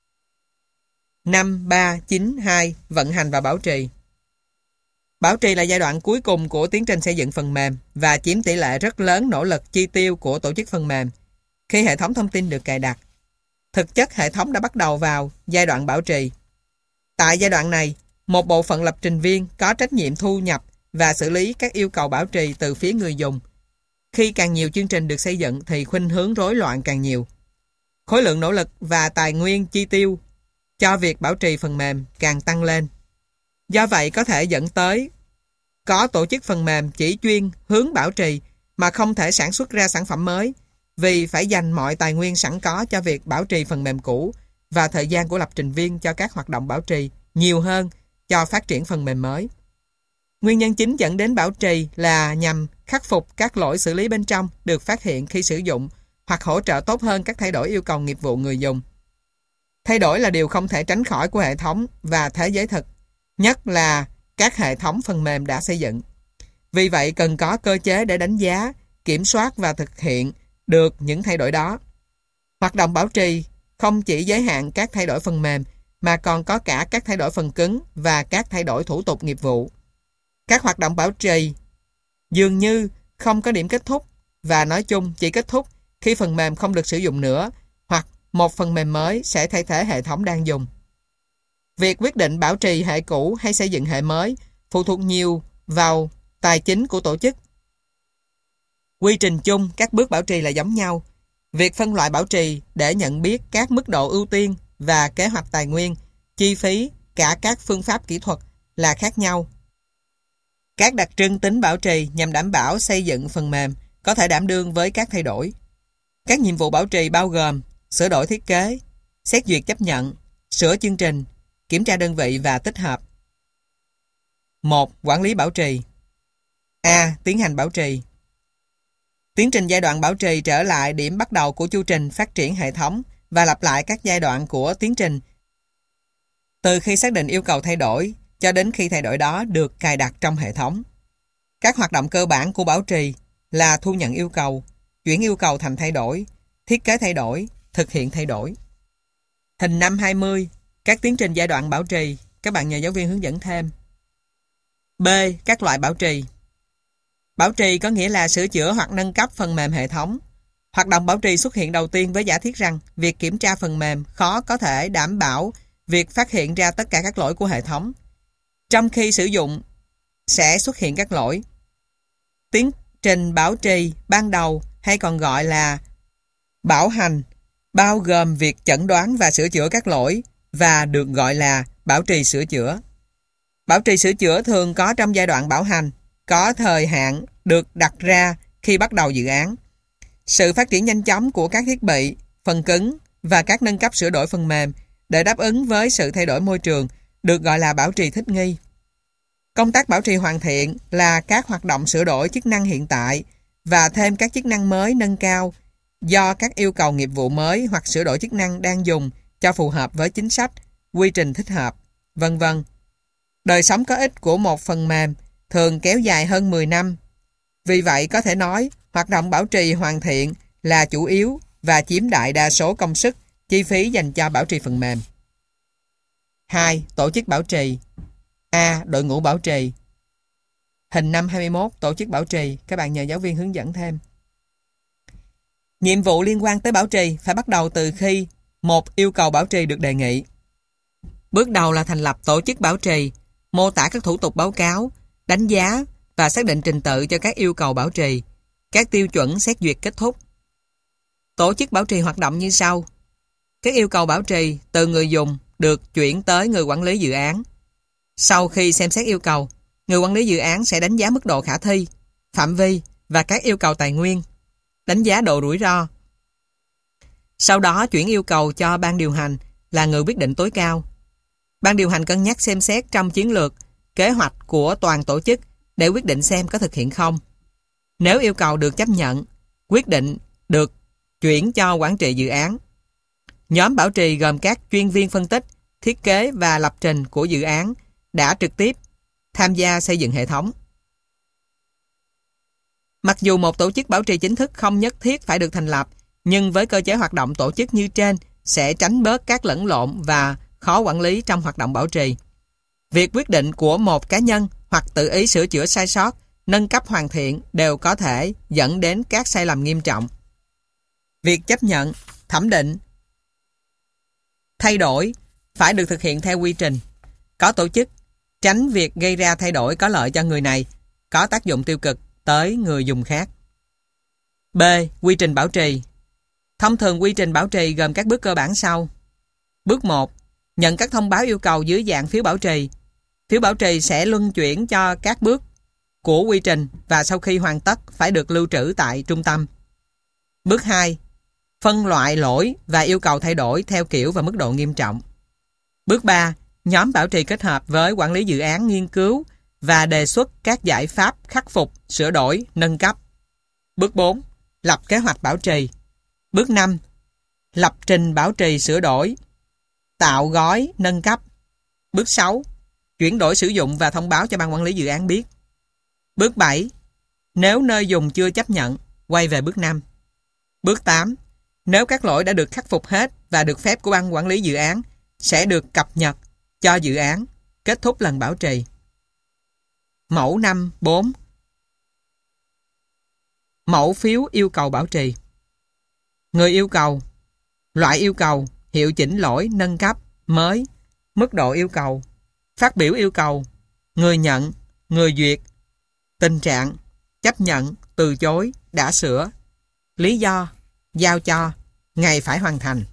5.3.9.2 vận hành và bảo trì. Bảo trì là giai đoạn cuối cùng của tiến trình xây dựng phần mềm và chiếm tỷ lệ rất lớn nỗ lực chi tiêu của tổ chức phần mềm khi hệ thống thông tin được cài đặt. Thực chất hệ thống đã bắt đầu vào giai đoạn bảo trì. Tại giai đoạn này, một bộ phận lập trình viên có trách nhiệm thu nhập và xử lý các yêu cầu bảo trì từ phía người dùng. Khi càng nhiều chương trình được xây dựng thì khuynh hướng rối loạn càng nhiều. Khối lượng nỗ lực và tài nguyên chi tiêu cho việc bảo trì phần mềm càng tăng lên. Do vậy có thể dẫn tới có tổ chức phần mềm chỉ chuyên hướng bảo trì mà không thể sản xuất ra sản phẩm mới vì phải dành mọi tài nguyên sẵn có cho việc bảo trì phần mềm cũ và thời gian của lập trình viên cho các hoạt động bảo trì nhiều hơn cho phát triển phần mềm mới. Nguyên nhân chính dẫn đến bảo trì là nhằm khắc phục các lỗi xử lý bên trong được phát hiện khi sử dụng hoặc hỗ trợ tốt hơn các thay đổi yêu cầu nghiệp vụ người dùng. Thay đổi là điều không thể tránh khỏi của hệ thống và thế giới thực, nhất là các hệ thống phần mềm đã xây dựng. Vì vậy cần có cơ chế để đánh giá, kiểm soát và thực hiện được những thay đổi đó. Hoạt động bảo trì không chỉ giới hạn các thay đổi phần mềm mà còn có cả các thay đổi phần cứng và các thay đổi thủ tục nghiệp vụ. Các hoạt động bảo trì dường như không có điểm kết thúc và nói chung chỉ kết thúc khi phần mềm không được sử dụng nữa hoặc một phần mềm mới sẽ thay thế hệ thống đang dùng. Việc quyết định bảo trì hệ cũ hay xây dựng hệ mới phụ thuộc nhiều vào tài chính của tổ chức. Quy trình chung các bước bảo trì là giống nhau. Việc phân loại bảo trì để nhận biết các mức độ ưu tiên và kế hoạch tài nguyên, chi phí, cả các phương pháp kỹ thuật là khác nhau. Các đặc trưng tính bảo trì nhằm đảm bảo xây dựng phần mềm có thể đảm đương với các thay đổi. Các nhiệm vụ bảo trì bao gồm sửa đổi thiết kế, xét duyệt chấp nhận, sửa chương trình, kiểm tra đơn vị và tích hợp. 1. Quản lý bảo trì. A. Tiến hành bảo trì. Tiến trình giai đoạn bảo trì trở lại điểm bắt đầu của chu trình phát triển hệ thống và lặp lại các giai đoạn của tiến trình từ khi xác định yêu cầu thay đổi cho đến khi thay đổi đó được cài đặt trong hệ thống. Các hoạt động cơ bản của bảo trì là thu nhận yêu cầu, chuyển yêu cầu thành thay đổi, thiết kế thay đổi, thực hiện thay đổi. Hình 5.20 các tiến trình giai đoạn bảo trì, các bạn nhờ giáo viên hướng dẫn thêm. B. Các loại bảo trì. Bảo trì có nghĩa là sửa chữa hoặc nâng cấp phần mềm hệ thống. Hoạt động bảo trì xuất hiện đầu tiên với giả thiết rằng việc kiểm tra phần mềm khó có thể đảm bảo việc phát hiện ra tất cả các lỗi của hệ thống. Trong khi sử dụng sẽ xuất hiện các lỗi. Tiến trình bảo trì ban đầu hay còn gọi là bảo hành bao gồm việc chẩn đoán và sửa chữa các lỗi và được gọi là bảo trì sửa chữa. Bảo trì sửa chữa thường có trong giai đoạn bảo hành, có thời hạn được đặt ra khi bắt đầu dự án. Sự phát triển nhanh chóng của các thiết bị, phần cứng và các nâng cấp sửa đổi phần mềm để đáp ứng với sự thay đổi môi trường được gọi là bảo trì thích nghi. Công tác bảo trì hoàn thiện là các hoạt động sửa đổi chức năng hiện tại và thêm các chức năng mới nâng cao do các yêu cầu nghiệp vụ mới hoặc sửa đổi chức năng đang dùng cho phù hợp với chính sách, quy trình thích hợp, v.v. Đời sống có ích của một phần mềm thường kéo dài hơn 10 năm. Vì vậy có thể nói hoạt động bảo trì hoàn thiện là chủ yếu và chiếm đại đa số công sức, chi phí dành cho bảo trì phần mềm. 2. Tổ chức bảo trì. A. Đội ngũ bảo trì. Hình 521, tổ chức bảo trì. Các bạn nhờ giáo viên hướng dẫn thêm. Nhiệm vụ liên quan tới bảo trì phải bắt đầu từ khi một yêu cầu bảo trì được đề nghị. Bước đầu là thành lập tổ chức bảo trì, mô tả các thủ tục báo cáo, đánh giá và xác định trình tự cho các yêu cầu bảo trì, các tiêu chuẩn xét duyệt kết thúc. Tổ chức bảo trì hoạt động như sau. Các yêu cầu bảo trì từ người dùng được chuyển tới người quản lý dự án. Sau khi xem xét yêu cầu, người quản lý dự án sẽ đánh giá mức độ khả thi, phạm vi và các yêu cầu tài nguyên, đánh giá độ rủi ro. Sau đó chuyển yêu cầu cho ban điều hành là người quyết định tối cao. Ban điều hành cân nhắc xem xét trong chiến lược, kế hoạch của toàn tổ chức để quyết định xem có thực hiện không. Nếu yêu cầu được chấp nhận, quyết định được chuyển cho quản trị dự án. Nhóm bảo trì gồm các chuyên viên phân tích, thiết kế và lập trình của dự án đã trực tiếp tham gia xây dựng hệ thống. Mặc dù một tổ chức bảo trì chính thức không nhất thiết phải được thành lập, nhưng với cơ chế hoạt động tổ chức như trên sẽ tránh bớt các lẫn lộn và khó quản lý trong hoạt động bảo trì. Việc quyết định của một cá nhân hoặc tự ý sửa chữa sai sót, nâng cấp hoàn thiện đều có thể dẫn đến các sai lầm nghiêm trọng. Việc chấp nhận, thẩm định, thay đổi phải được thực hiện theo quy trình, có tổ chức, tránh việc gây ra thay đổi có lợi cho người này, có tác dụng tiêu cực tới người dùng khác. B. Quy trình bảo trì. Thông thường quy trình bảo trì gồm các bước cơ bản sau. Bước 1. Nhận các thông báo yêu cầu dưới dạng phiếu bảo trì. Phiếu bảo trì sẽ luân chuyển cho các bước của quy trình và sau khi hoàn tất phải được lưu trữ tại trung tâm. Bước 2. Phân loại lỗi và yêu cầu thay đổi theo kiểu và mức độ nghiêm trọng. Bước 3. Nhóm bảo trì kết hợp với quản lý dự án nghiên cứu và đề xuất các giải pháp khắc phục, sửa đổi, nâng cấp. Bước 4. Lập kế hoạch bảo trì. Bước 5. Lập trình bảo trì sửa đổi, tạo gói, nâng cấp. Bước 6. Chuyển đổi sử dụng và thông báo cho ban quản lý dự án biết. Bước 7. Nếu nơi dùng chưa chấp nhận, quay về bước 5. Bước 8. Nếu các lỗi đã được khắc phục hết và được phép của ban quản lý dự án, sẽ được cập nhật cho dự án, kết thúc lần bảo trì. Mẫu 5.4. Mẫu phiếu yêu cầu bảo trì. Người yêu cầu, loại yêu cầu, hiệu chỉnh lỗi, nâng cấp, mới, mức độ yêu cầu, phát biểu yêu cầu, người nhận, người duyệt, tình trạng, chấp nhận, từ chối, đã sửa, lý do, giao cho, ngày phải hoàn thành.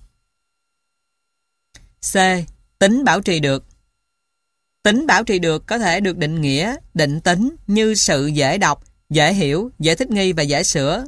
C. Tính bảo trì được. Tính bảo trì được có thể được định nghĩa, định tính như sự dễ đọc, dễ hiểu, dễ thích nghi và dễ sửa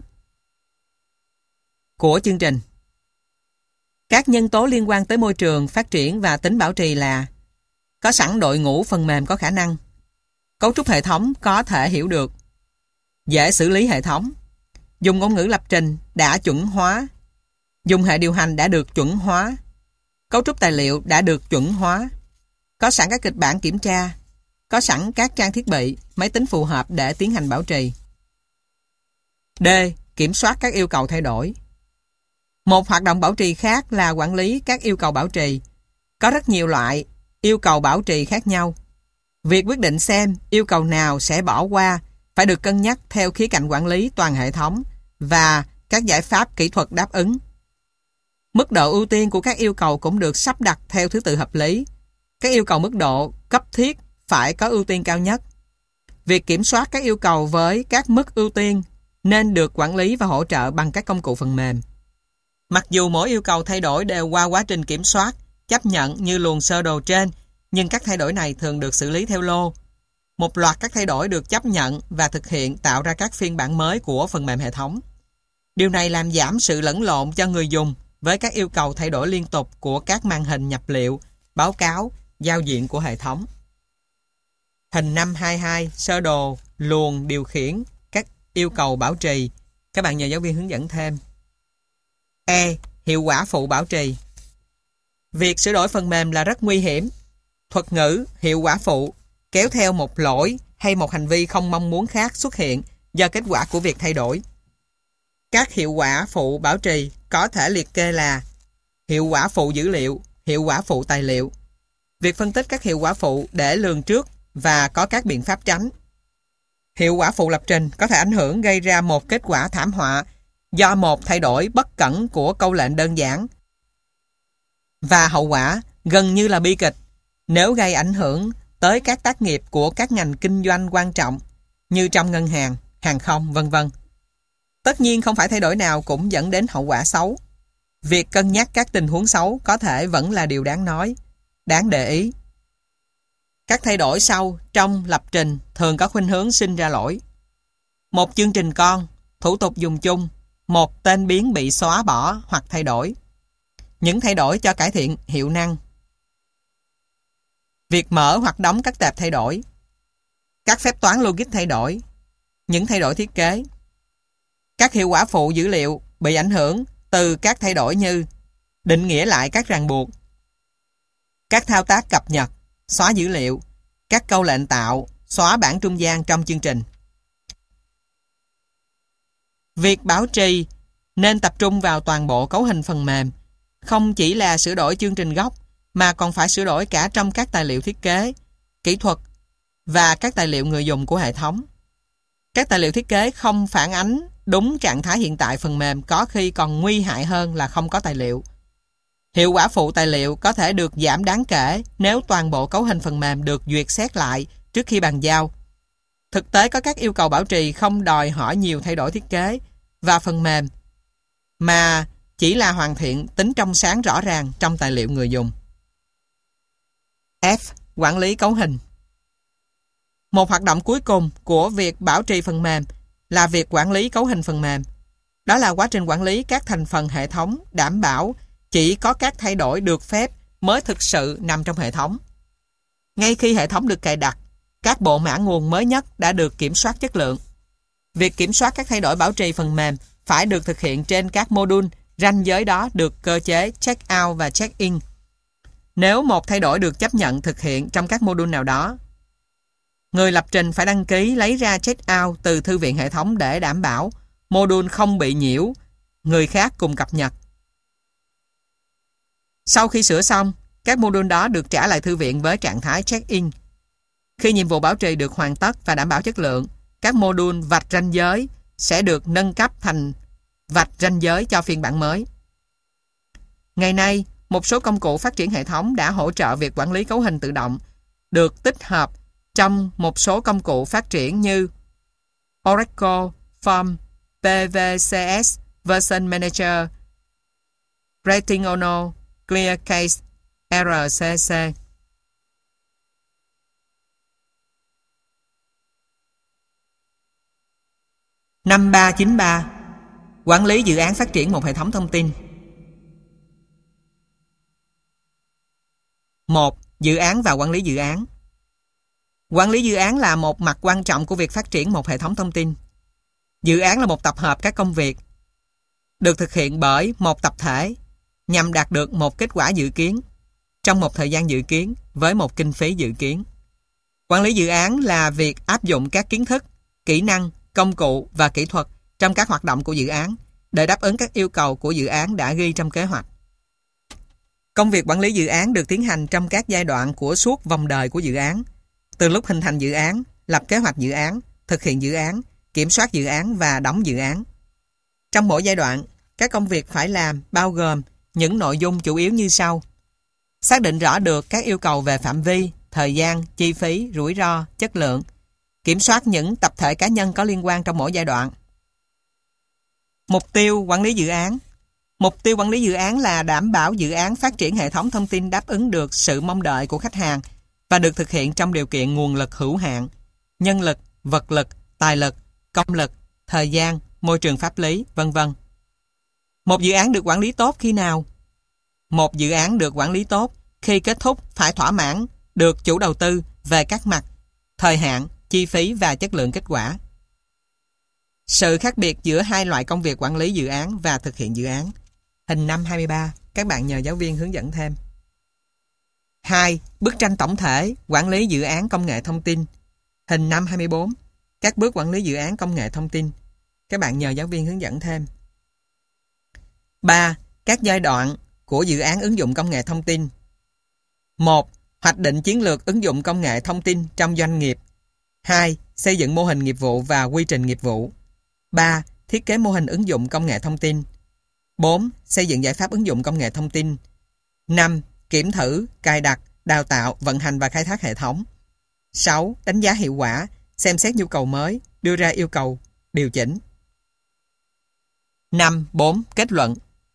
của chương trình. Các nhân tố liên quan tới môi trường, phát triển và tính bảo trì là có sẵn đội ngũ phần mềm có khả năng, cấu trúc hệ thống có thể hiểu được, dễ xử lý hệ thống, dùng ngôn ngữ lập trình đã chuẩn hóa, dùng hệ điều hành đã được chuẩn hóa, cấu trúc tài liệu đã được chuẩn hóa, có sẵn các kịch bản kiểm tra, có sẵn các trang thiết bị, máy tính phù hợp để tiến hành bảo trì. D. Kiểm soát các yêu cầu thay đổi. Một hoạt động bảo trì khác là quản lý các yêu cầu bảo trì. Có rất nhiều loại yêu cầu bảo trì khác nhau. Việc quyết định xem yêu cầu nào sẽ bỏ qua phải được cân nhắc theo khía cạnh quản lý toàn hệ thống và các giải pháp kỹ thuật đáp ứng. Mức độ ưu tiên của các yêu cầu cũng được sắp đặt theo thứ tự hợp lý. Các yêu cầu mức độ cấp thiết phải có ưu tiên cao nhất. Việc kiểm soát các yêu cầu với các mức ưu tiên nên được quản lý và hỗ trợ bằng các công cụ phần mềm. Mặc dù mỗi yêu cầu thay đổi đều qua quá trình kiểm soát, chấp nhận như luồng sơ đồ trên, nhưng các thay đổi này thường được xử lý theo lô. Một loạt các thay đổi được chấp nhận và thực hiện tạo ra các phiên bản mới của phần mềm hệ thống. Điều này làm giảm sự lẫn lộn cho người dùng với các yêu cầu thay đổi liên tục của các màn hình nhập liệu, báo cáo, giao diện của hệ thống. Hình 522 sơ đồ luồng điều khiển các yêu cầu bảo trì. Các bạn nhờ giáo viên hướng dẫn thêm. E. Hiệu quả phụ bảo trì. Việc sửa đổi phần mềm là rất nguy hiểm. Thuật ngữ hiệu quả phụ kéo theo một lỗi hay một hành vi không mong muốn khác xuất hiện do kết quả của việc thay đổi. Các hiệu quả phụ bảo trì có thể liệt kê là hiệu quả phụ dữ liệu, hiệu quả phụ tài liệu. Việc phân tích các hiệu quả phụ để lường trước và có các biện pháp tránh. Hiệu quả phụ lập trình có thể ảnh hưởng gây ra một kết quả thảm họa do một thay đổi bất cẩn của câu lệnh đơn giản. Và hậu quả gần như là bi kịch nếu gây ảnh hưởng tới các tác nghiệp của các ngành kinh doanh quan trọng như trong ngân hàng, hàng không, vân vân. Tất nhiên không phải thay đổi nào cũng dẫn đến hậu quả xấu. Việc cân nhắc các tình huống xấu có thể vẫn là điều đáng nói, đáng để ý. Các thay đổi sau trong lập trình thường có khuynh hướng sinh ra lỗi. Một chương trình con, thủ tục dùng chung, một tên biến bị xóa bỏ hoặc thay đổi. Những thay đổi cho cải thiện hiệu năng. Việc mở hoặc đóng các tệp thay đổi. Các phép toán logic thay đổi. Những thay đổi thiết kế. Các hiệu quả phụ dữ liệu bị ảnh hưởng từ các thay đổi như định nghĩa lại các ràng buộc, các thao tác cập nhật, xóa dữ liệu, các câu lệnh tạo, xóa bản trung gian trong chương trình. Việc bảo trì nên tập trung vào toàn bộ cấu hình phần mềm, không chỉ là sửa đổi chương trình gốc mà còn phải sửa đổi cả trong các tài liệu thiết kế, kỹ thuật và các tài liệu người dùng của hệ thống. Các tài liệu thiết kế không phản ánh đúng trạng thái hiện tại phần mềm, có khi còn nguy hại hơn là không có tài liệu. Hiệu quả phụ tài liệu có thể được giảm đáng kể nếu toàn bộ cấu hình phần mềm được duyệt xét lại trước khi bàn giao. Thực tế có các yêu cầu bảo trì không đòi hỏi nhiều thay đổi thiết kế và phần mềm, mà chỉ là hoàn thiện tính trong sáng rõ ràng trong tài liệu người dùng. F. Quản lý cấu hình. Một hoạt động cuối cùng của việc bảo trì phần mềm là việc quản lý cấu hình phần mềm. Đó là quá trình quản lý các thành phần hệ thống, đảm bảo chỉ có các thay đổi được phép mới thực sự nằm trong hệ thống. Ngay khi hệ thống được cài đặt, các bộ mã nguồn mới nhất đã được kiểm soát chất lượng. Việc kiểm soát các thay đổi bảo trì phần mềm phải được thực hiện trên các module, ranh giới đó được cơ chế check-out và check-in. Nếu một thay đổi được chấp nhận thực hiện trong các module nào đó, người lập trình phải đăng ký lấy ra check-out từ thư viện hệ thống để đảm bảo module không bị nhiễu, người khác cùng cập nhật. Sau khi sửa xong, các module đó được trả lại thư viện với trạng thái check-in. Khi nhiệm vụ bảo trì được hoàn tất và đảm bảo chất lượng, các module vạch ranh giới sẽ được nâng cấp thành vạch ranh giới cho phiên bản mới. Ngày nay, một số công cụ phát triển hệ thống đã hỗ trợ việc quản lý cấu hình tự động, được tích hợp trong một số công cụ phát triển như Oracle Form, PVCS, Version Manager, Rating Ono, ClearCase, RCC. Năm 393. Quản lý dự án phát triển một hệ thống thông tin. 1. Dự án và quản lý dự án. Quản lý dự án là một mặt quan trọng của việc phát triển một hệ thống thông tin. Dự án là một tập hợp các công việc được thực hiện bởi một tập thể nhằm đạt được một kết quả dự kiến trong một thời gian dự kiến với một kinh phí dự kiến. Quản lý dự án là việc áp dụng các kiến thức, kỹ năng, công cụ và kỹ thuật trong các hoạt động của dự án để đáp ứng các yêu cầu của dự án đã ghi trong kế hoạch. Công việc quản lý dự án được tiến hành trong các giai đoạn của suốt vòng đời của dự án, từ lúc hình thành dự án, lập kế hoạch dự án, thực hiện dự án, kiểm soát dự án và đóng dự án. Trong mỗi giai đoạn, các công việc phải làm bao gồm những nội dung chủ yếu như sau: xác định rõ được các yêu cầu về phạm vi, thời gian, chi phí, rủi ro, chất lượng, kiểm soát những tập thể cá nhân có liên quan trong mỗi giai đoạn. Mục tiêu quản lý dự án. Mục tiêu quản lý dự án là đảm bảo dự án phát triển hệ thống thông tin đáp ứng được sự mong đợi của khách hàng và được thực hiện trong điều kiện nguồn lực hữu hạn, nhân lực, vật lực, tài lực, công lực, thời gian, môi trường pháp lý, vân vân. Một dự án được quản lý tốt khi nào? Một dự án được quản lý tốt khi kết thúc phải thỏa mãn được chủ đầu tư về các mặt, thời hạn, chi phí và chất lượng kết quả. Sự khác biệt giữa hai loại công việc quản lý dự án và thực hiện dự án. Hình 523, các bạn nhờ giáo viên hướng dẫn thêm. 2. Bức tranh tổng thể quản lý dự án công nghệ thông tin. Hình 524, các bước quản lý dự án công nghệ thông tin. Các bạn nhờ giáo viên hướng dẫn thêm. 3. Các giai đoạn của dự án ứng dụng công nghệ thông tin. 1. Hoạch định chiến lược ứng dụng công nghệ thông tin trong doanh nghiệp. 2. Xây dựng mô hình nghiệp vụ và quy trình nghiệp vụ. 3. Thiết kế mô hình ứng dụng công nghệ thông tin. 4. Xây dựng giải pháp ứng dụng công nghệ thông tin. 5. Kiểm thử, cài đặt, đào tạo, vận hành và khai thác hệ thống. 6. Đánh giá hiệu quả, xem xét nhu cầu mới, đưa ra yêu cầu, điều chỉnh. 5.4. Kết luận.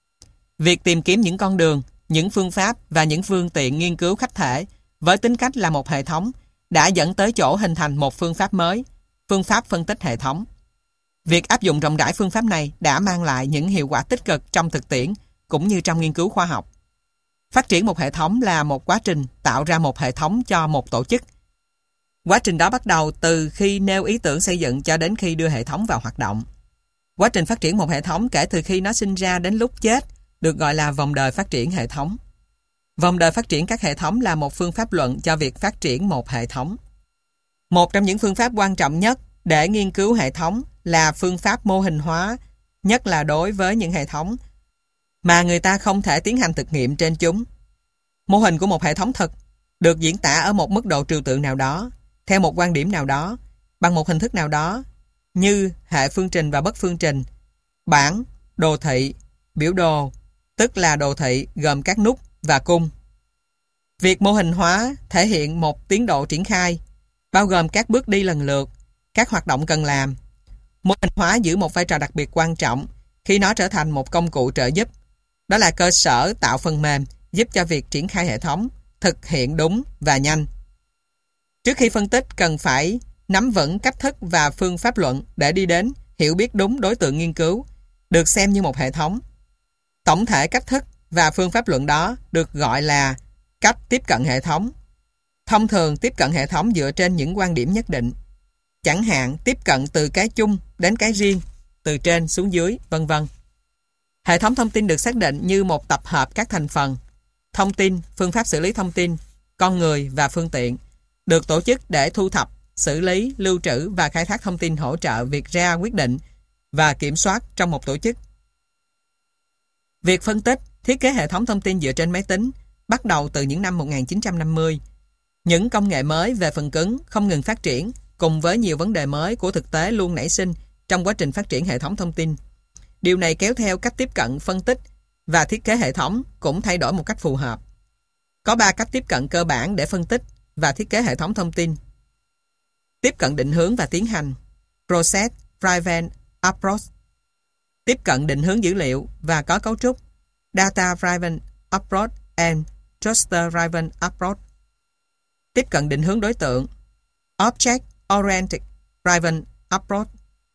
Việc tìm kiếm những con đường, những phương pháp và những phương tiện nghiên cứu khách thể với tính cách là một hệ thống đã dẫn tới chỗ hình thành một phương pháp mới, phương pháp phân tích hệ thống. Việc áp dụng rộng rãi phương pháp này đã mang lại những hiệu quả tích cực trong thực tiễn cũng như trong nghiên cứu khoa học. Phát triển một hệ thống là một quá trình tạo ra một hệ thống cho một tổ chức. Quá trình đó bắt đầu từ khi nêu ý tưởng xây dựng cho đến khi đưa hệ thống vào hoạt động. Quá trình phát triển một hệ thống kể từ khi nó sinh ra đến lúc chết được gọi là vòng đời phát triển hệ thống. Vòng đời phát triển các hệ thống là một phương pháp luận cho việc phát triển một hệ thống. Một trong những phương pháp quan trọng nhất để nghiên cứu hệ thống là phương pháp mô hình hóa, nhất là đối với những hệ thống mà người ta không thể tiến hành thực nghiệm trên chúng. Mô hình của một hệ thống thực được diễn tả ở một mức độ trừu tượng nào đó, theo một quan điểm nào đó, bằng một hình thức nào đó, như hệ phương trình và bất phương trình, bảng, đồ thị, biểu đồ, tức là đồ thị gồm các nút và cung. Việc mô hình hóa thể hiện một tiến độ triển khai, bao gồm các bước đi lần lượt, các hoạt động cần làm. Mô hình hóa giữ một vai trò đặc biệt quan trọng khi nó trở thành một công cụ trợ giúp. Đó là cơ sở tạo phần mềm giúp cho việc triển khai hệ thống thực hiện đúng và nhanh. Trước khi phân tích cần phải nắm vững cách thức và phương pháp luận để đi đến hiểu biết đúng đối tượng nghiên cứu, được xem như một hệ thống. Tổng thể cách thức và phương pháp luận đó được gọi là cách tiếp cận hệ thống. Thông thường tiếp cận hệ thống dựa trên những quan điểm nhất định, chẳng hạn tiếp cận từ cái chung đến cái riêng, từ trên xuống dưới, vân vân. Hệ thống thông tin được xác định như một tập hợp các thành phần, thông tin, phương pháp xử lý thông tin, con người và phương tiện, được tổ chức để thu thập, xử lý, lưu trữ và khai thác thông tin hỗ trợ việc ra quyết định và kiểm soát trong một tổ chức. Việc phân tích, thiết kế hệ thống thông tin dựa trên máy tính bắt đầu từ những năm 1950. Những công nghệ mới về phần cứng không ngừng phát triển, cùng với nhiều vấn đề mới của thực tế luôn nảy sinh trong quá trình phát triển hệ thống thông tin. Điều này kéo theo cách tiếp cận, phân tích và thiết kế hệ thống cũng thay đổi một cách phù hợp. Có 3 cách tiếp cận cơ bản để phân tích và thiết kế hệ thống thông tin. Tiếp cận định hướng và tiến hành, Process Driven Approach. Tiếp cận định hướng dữ liệu và có cấu trúc, Data Driven Approach and Cluster Driven Approach. Tiếp cận định hướng đối tượng, Object Oriented Driven Approach.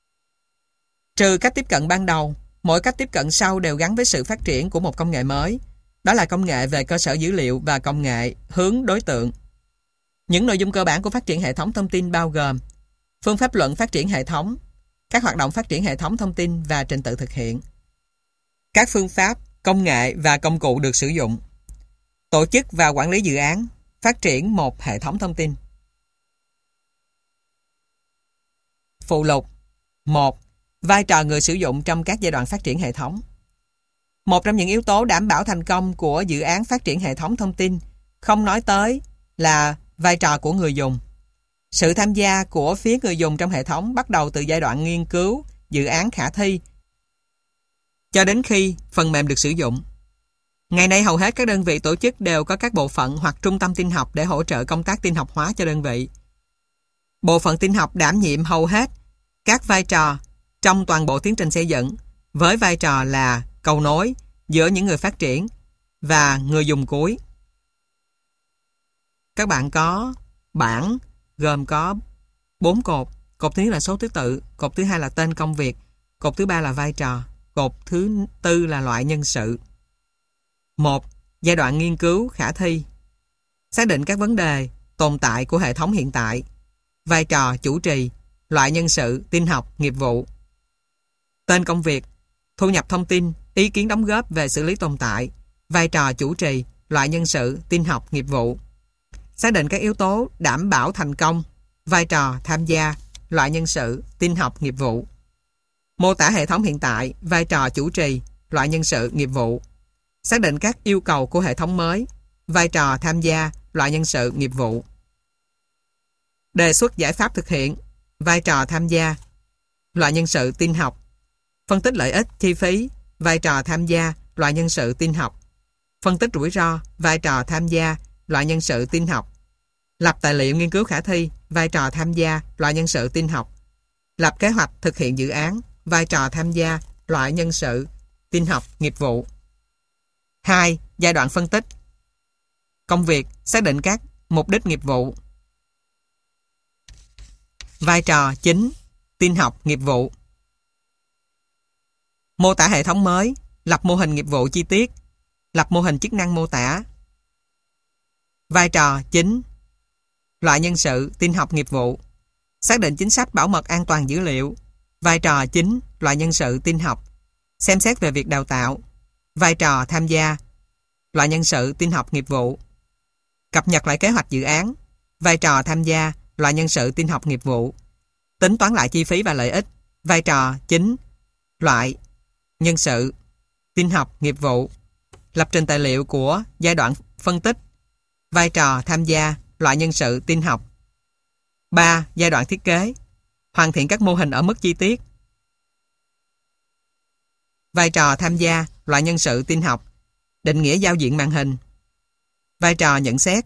Trừ cách tiếp cận ban đầu, mỗi cách tiếp cận sau đều gắn với sự phát triển của một công nghệ mới. Đó là công nghệ về cơ sở dữ liệu và công nghệ hướng đối tượng. Những nội dung cơ bản của phát triển hệ thống thông tin bao gồm phương pháp luận phát triển hệ thống, các hoạt động phát triển hệ thống thông tin và trình tự thực hiện, các phương pháp, công nghệ và công cụ được sử dụng, tổ chức và quản lý dự án, phát triển một hệ thống thông tin. Phụ lục 1. Vai trò người sử dụng trong các giai đoạn phát triển hệ thống. Một trong những yếu tố đảm bảo thành công của dự án phát triển hệ thống thông tin không nói tới là vai trò của người dùng. Sự tham gia của phía người dùng trong hệ thống bắt đầu từ giai đoạn nghiên cứu, dự án khả thi, cho đến khi phần mềm được sử dụng. Ngày nay hầu hết các đơn vị tổ chức đều có các bộ phận hoặc trung tâm tin học để hỗ trợ công tác tin học hóa cho đơn vị. Bộ phận tin học đảm nhiệm hầu hết các vai trò trong toàn bộ tiến trình xây dựng, với vai trò là cầu nối giữa những người phát triển và người dùng cuối. Các bạn có bảng gồm có 4 cột. Cột thứ nhất là số thứ tự, cột thứ hai là tên công việc, cột thứ ba là vai trò, cột thứ tư là loại nhân sự. 1. Giai đoạn nghiên cứu khả thi. Xác định các vấn đề tồn tại của hệ thống hiện tại. Vai trò chủ trì, loại nhân sự, tin học, nghiệp vụ. Tên công việc, thu nhập thông tin, ý kiến đóng góp về xử lý tồn tại. Vai trò chủ trì, loại nhân sự, tin học, nghiệp vụ. Xác định các yếu tố đảm bảo thành công. Vai trò, tham gia, loại nhân sự, tin học, nghiệp vụ. Mô tả hệ thống hiện tại, vai trò chủ trì, loại nhân sự, nghiệp vụ. Xác định các yêu cầu của hệ thống mới, vai trò tham gia, loại nhân sự, nghiệp vụ. Đề xuất giải pháp thực hiện, vai trò tham gia, loại nhân sự, tin học. Phân tích lợi ích, chi phí, vai trò tham gia, loại nhân sự, tin học. Phân tích rủi ro, vai trò tham gia, loại nhân sự, tin học. Lập tài liệu nghiên cứu khả thi, vai trò tham gia, loại nhân sự, tin học. Lập kế hoạch thực hiện dự án, vai trò tham gia, loại nhân sự, tin học, nghiệp vụ. 2. Giai đoạn phân tích. Công việc, xác định các mục đích nghiệp vụ. Vai trò chính, tin học, nghiệp vụ. Mô tả hệ thống mới, lập mô hình nghiệp vụ chi tiết, lập mô hình chức năng mô tả. Vai trò chính, loại nhân sự, tin học, nghiệp vụ. Xác định chính sách bảo mật an toàn dữ liệu. Vai trò chính, loại nhân sự, tin học. Xem xét về việc đào tạo. Vai trò tham gia, loại nhân sự, tin học, nghiệp vụ. Cập nhật lại kế hoạch dự án. Vai trò tham gia, loại nhân sự, tin học, nghiệp vụ. Tính toán lại chi phí và lợi ích. Vai trò chính, loại nhân sự, tin học, nghiệp vụ. Lập trình tài liệu của giai đoạn phân tích. Vai trò tham gia, loại nhân sự, tin học. 3. Giai đoạn thiết kế. Hoàn thiện các mô hình ở mức chi tiết. Vai trò tham gia, loại nhân sự, tin học. Định nghĩa giao diện màn hình. Vai trò nhận xét.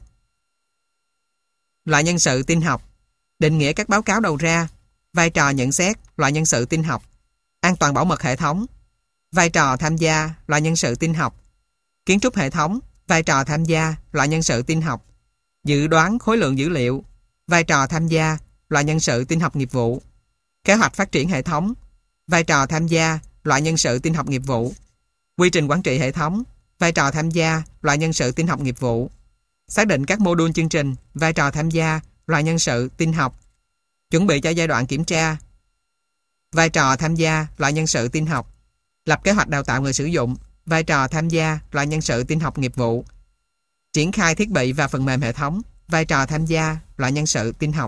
Loại nhân sự, tin học. Định nghĩa các báo cáo đầu ra. Vai trò nhận xét, loại nhân sự, tin học. An toàn bảo mật hệ thống. Vai trò tham gia, loại nhân sự, tin học. Kiến trúc hệ thống. Vai trò tham gia, loại nhân sự, tin học. Dự đoán khối lượng dữ liệu. Vai trò tham gia, loại nhân sự, tin học, nghiệp vụ. Kế hoạch phát triển hệ thống. Vai trò tham gia, loại nhân sự, tin học, nghiệp vụ. Quy trình quản trị hệ thống. Vai trò tham gia, loại nhân sự, tin học, nghiệp vụ. Xác định các mô đun chương trình. Vai trò tham gia, loại nhân sự, tin học. Chuẩn bị cho giai đoạn kiểm tra. Vai trò tham gia, loại nhân sự, tin học. Lập kế hoạch đào tạo người sử dụng. Vai trò tham gia, loại nhân sự, tin học, nghiệp vụ. Triển khai thiết bị và phần mềm hệ thống. Vai trò tham gia, loại nhân sự, tin học.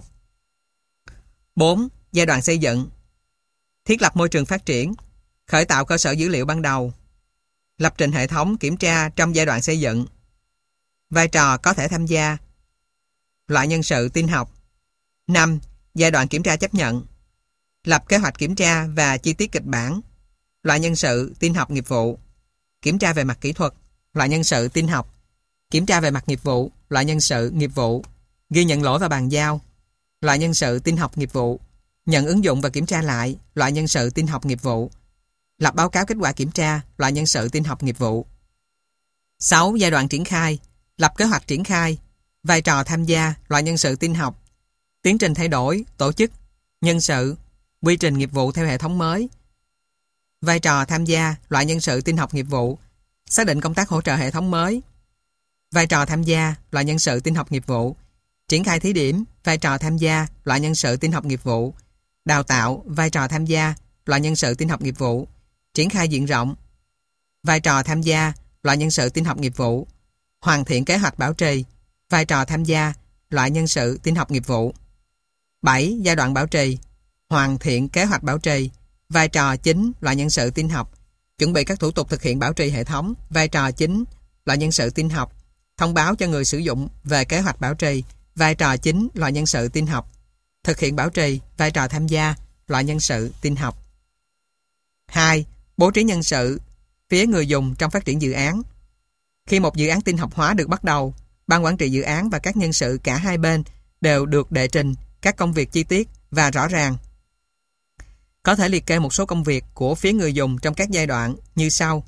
4. Giai đoạn xây dựng. Thiết lập môi trường phát triển. Khởi tạo cơ sở dữ liệu ban đầu. Lập trình hệ thống kiểm tra trong giai đoạn xây dựng. Vai trò có thể tham gia. Loại nhân sự, tin học. 5. Giai đoạn kiểm tra chấp nhận. Lập kế hoạch kiểm tra và chi tiết kịch bản. Loại nhân sự, tin học, nghiệp vụ. Kiểm tra về mặt kỹ thuật. Loại nhân sự, tin học. Kiểm tra về mặt nghiệp vụ. Loại nhân sự, nghiệp vụ. Ghi nhận lỗi và bàn giao. Loại nhân sự, tin học, nghiệp vụ. Nhận ứng dụng và kiểm tra lại. Loại nhân sự, tin học, nghiệp vụ. Lập báo cáo kết quả kiểm tra. Loại nhân sự, tin học, nghiệp vụ. 6. Giai đoạn triển khai. Lập kế hoạch triển khai. Vai trò tham gia. Loại nhân sự, tin học. Tiến trình thay đổi, tổ chức, nhân sự, quy trình nghiệp vụ theo hệ thống mới. Vai trò tham gia, loại nhân sự, tin học, nghiệp vụ. Xác định công tác hỗ trợ hệ thống mới. Vai trò tham gia, loại nhân sự, tin học, nghiệp vụ. Triển khai thí điểm. Vai trò tham gia, loại nhân sự, tin học, nghiệp vụ. Đào tạo. Vai trò tham gia, loại nhân sự, tin học, nghiệp vụ. Triển khai diện rộng. Vai trò tham gia, loại nhân sự, tin học, nghiệp vụ. Hoàn thiện kế hoạch bảo trì. Vai trò tham gia, loại nhân sự, tin học, nghiệp vụ. 7. Giai đoạn bảo trì. Hoàn thiện kế hoạch bảo trì. Vai trò chính, loại nhân sự, tin học. Chuẩn bị các thủ tục thực hiện bảo trì hệ thống. Vai trò chính, loại nhân sự, tin học. Thông báo cho người sử dụng về kế hoạch bảo trì. Vai trò chính, loại nhân sự, tin học. Thực hiện bảo trì. Vai trò tham gia, loại nhân sự, tin học. 2. Bố trí nhân sự phía người dùng trong phát triển dự án. Khi một dự án tin học hóa được bắt đầu, ban quản trị dự án và các nhân sự cả hai bên đều được đệ trình các công việc chi tiết và rõ ràng. Có thể liệt kê một số công việc của phía người dùng trong các giai đoạn như sau.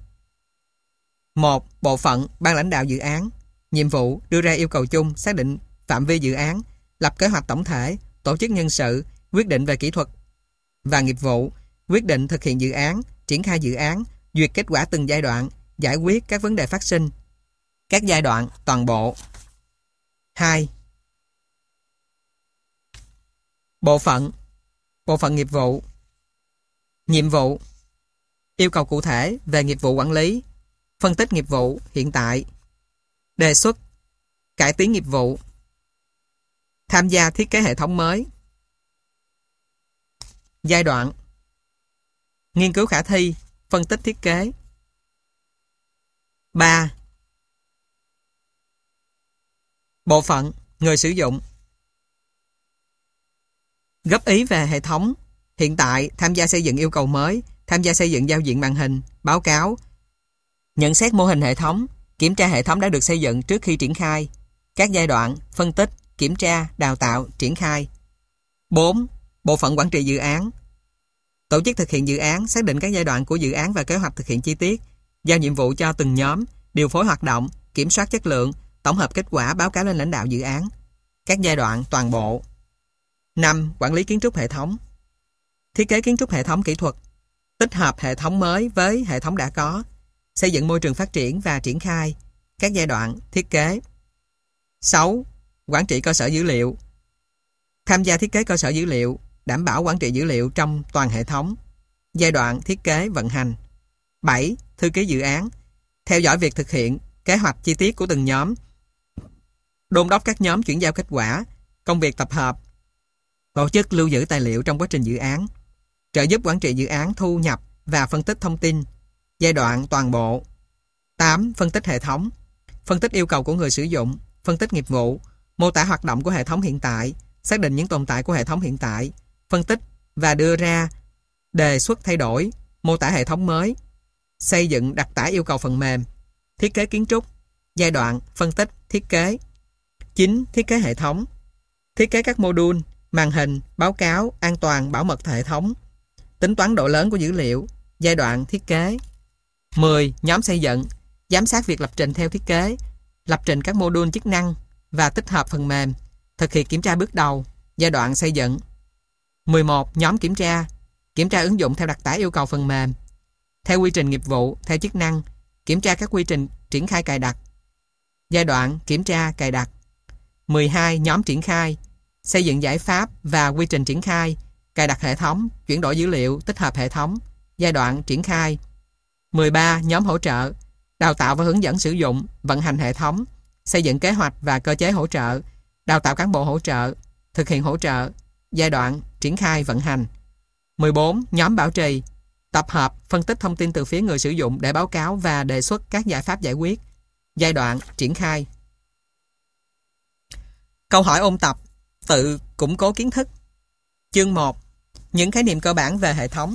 1. Bộ phận, ban lãnh đạo dự án. Nhiệm vụ, đưa ra yêu cầu chung, xác định phạm vi dự án, lập kế hoạch tổng thể, tổ chức nhân sự, quyết định về kỹ thuật và nghiệp vụ, quyết định thực hiện dự án, triển khai dự án, duyệt kết quả từng giai đoạn, giải quyết các vấn đề phát sinh. Các giai đoạn, toàn bộ. 2. Bộ phận. Bộ phận nghiệp vụ. Nhiệm vụ. Yêu cầu cụ thể về nghiệp vụ quản lý. Phân tích nghiệp vụ hiện tại. Đề xuất. Cải tiến nghiệp vụ. Tham gia thiết kế hệ thống mới. Giai đoạn. Nghiên cứu khả thi. Phân tích thiết kế. 3. Bộ phận, người sử dụng. Góp ý về hệ thống, hiện tại, tham gia xây dựng yêu cầu mới, tham gia xây dựng giao diện màn hình, báo cáo, nhận xét mô hình hệ thống, kiểm tra hệ thống đã được xây dựng trước khi triển khai, các giai đoạn, phân tích, kiểm tra, đào tạo, triển khai. 4. Bộ phận quản trị dự án. Tổ chức thực hiện dự án, xác định các giai đoạn của dự án và kế hoạch thực hiện chi tiết, giao nhiệm vụ cho từng nhóm, điều phối hoạt động, kiểm soát chất lượng, tổng hợp kết quả báo cáo lên lãnh đạo dự án. Các giai đoạn toàn bộ. 5. Quản lý kiến trúc hệ thống. Thiết kế kiến trúc hệ thống kỹ thuật, tích hợp hệ thống mới với hệ thống đã có, xây dựng môi trường phát triển và triển khai, các giai đoạn thiết kế. 6. Quản trị cơ sở dữ liệu. Tham gia thiết kế cơ sở dữ liệu, đảm bảo quản trị dữ liệu trong toàn hệ thống, giai đoạn thiết kế vận hành. 7. Thư ký dự án. Theo dõi việc thực hiện kế hoạch chi tiết của từng nhóm, đôn đốc các nhóm chuyển giao kết quả, công việc tập hợp, tổ chức lưu giữ tài liệu trong quá trình dự án, trợ giúp quản trị dự án thu nhập và phân tích thông tin, giai đoạn toàn bộ. 8. Phân tích hệ thống. Phân tích yêu cầu của người sử dụng, phân tích nghiệp vụ, mô tả hoạt động của hệ thống hiện tại, xác định những tồn tại của hệ thống hiện tại, phân tích và đưa ra đề xuất thay đổi, mô tả hệ thống mới, xây dựng đặc tả yêu cầu phần mềm, thiết kế kiến trúc, giai đoạn, phân tích, thiết kế. 9. Thiết kế hệ thống. Thiết kế các mô-đun, màn hình, báo cáo, an toàn, bảo mật hệ thống, tính toán độ lớn của dữ liệu, giai đoạn thiết kế. 10. Nhóm xây dựng. Giám sát việc lập trình theo thiết kế, lập trình các mô-đun chức năng và tích hợp phần mềm, thực hiện kiểm tra bước đầu, giai đoạn xây dựng. 11. Nhóm kiểm tra. Kiểm tra ứng dụng theo đặc tả yêu cầu phần mềm, theo quy trình nghiệp vụ, theo chức năng, kiểm tra các quy trình triển khai cài đặt, giai đoạn kiểm tra cài đặt. 12. Nhóm triển khai. Xây dựng giải pháp và quy trình triển khai, cài đặt hệ thống, chuyển đổi dữ liệu, tích hợp hệ thống, giai đoạn triển khai. 13. Nhóm hỗ trợ. Đào tạo và hướng dẫn sử dụng, vận hành hệ thống, xây dựng kế hoạch và cơ chế hỗ trợ, đào tạo cán bộ hỗ trợ, thực hiện hỗ trợ, giai đoạn triển khai vận hành. 14. Nhóm bảo trì. Tập hợp, phân tích thông tin từ phía người sử dụng để báo cáo và đề xuất các giải pháp giải quyết, giai đoạn triển khai. Câu hỏi ôn tập, tự củng cố kiến thức. Chương 1. Những khái niệm cơ bản về hệ thống.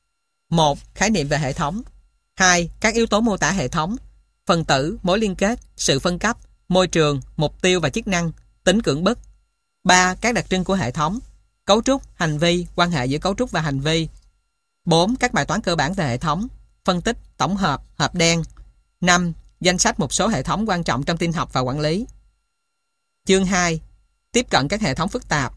1. Khái niệm về hệ thống. 2. Các yếu tố mô tả hệ thống: phần tử, mối liên kết, sự phân cấp, môi trường, mục tiêu và chức năng, tính cưỡng bức. 3. Các đặc trưng của hệ thống: cấu trúc, hành vi, quan hệ giữa cấu trúc và hành vi. 4. Các bài toán cơ bản về hệ thống: phân tích, tổng hợp, hộp đen. 5. Danh sách một số hệ thống quan trọng trong tin học và quản lý. Chương 2. Tiếp cận các hệ thống phức tạp.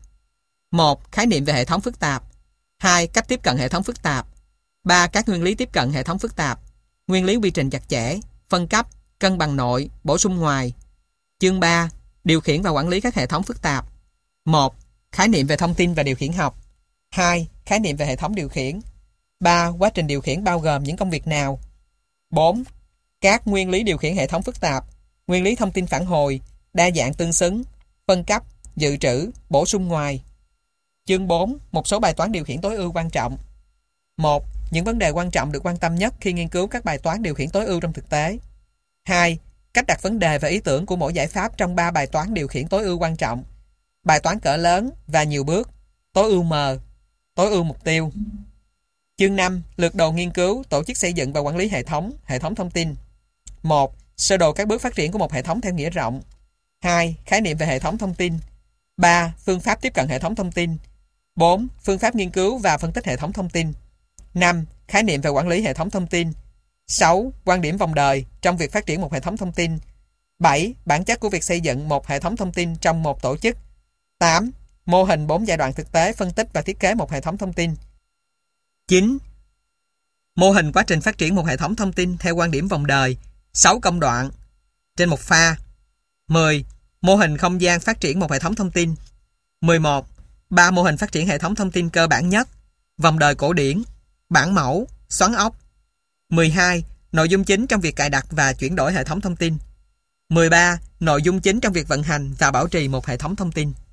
1. Khái niệm về hệ thống phức tạp. 2. Cách tiếp cận hệ thống phức tạp. 3. Các nguyên lý tiếp cận hệ thống phức tạp. Nguyên lý quy trình chặt chẽ, phân cấp, cân bằng nội, bổ sung ngoài. Chương 3. Điều khiển và quản lý các hệ thống phức tạp. 1. Khái niệm về thông tin và điều khiển học. 2. Khái niệm về hệ thống điều khiển. 3. Quá trình điều khiển bao gồm những công việc nào? 4. Các nguyên lý điều khiển hệ thống phức tạp: nguyên lý thông tin phản hồi, đa dạng tương xứng, phân cấp, dự trữ, bổ sung ngoài. Chương 4. Một số bài toán điều khiển tối ưu quan trọng. 1. Những vấn đề quan trọng được quan tâm nhất khi nghiên cứu các bài toán điều khiển tối ưu trong thực tế. 2. Cách đặt vấn đề và ý tưởng của mỗi giải pháp trong 3 bài toán điều khiển tối ưu quan trọng: bài toán cỡ lớn và nhiều bước, tối ưu M, tối ưu mục tiêu. Chương 5. Lược đồ nghiên cứu, tổ chức xây dựng và quản lý hệ thống thông tin. 1. Sơ đồ các bước phát triển của một hệ thống theo nghĩa rộng. 2. Khái niệm về hệ thống thông tin. 3. Phương pháp tiếp cận hệ thống thông tin. 4. Phương pháp nghiên cứu và phân tích hệ thống thông tin. 5. Khái niệm về quản lý hệ thống thông tin. 6. Quan điểm vòng đời trong việc phát triển một hệ thống thông tin. 7. Bản chất của việc xây dựng một hệ thống thông tin trong một tổ chức. 8. Mô hình 4 giai đoạn thực tế phân tích và thiết kế một hệ thống thông tin. 9. Mô hình quá trình phát triển một hệ thống thông tin theo quan điểm vòng đời, 6 công đoạn trên một pha. 10. Mô hình không gian phát triển một hệ thống thông tin. 11. 3 mô hình phát triển hệ thống thông tin cơ bản nhất: vòng đời cổ điển, bản mẫu, xoắn ốc. 12. Nội dung chính trong việc cài đặt và chuyển đổi hệ thống thông tin. 13. Nội dung chính trong việc vận hành và bảo trì một hệ thống thông tin.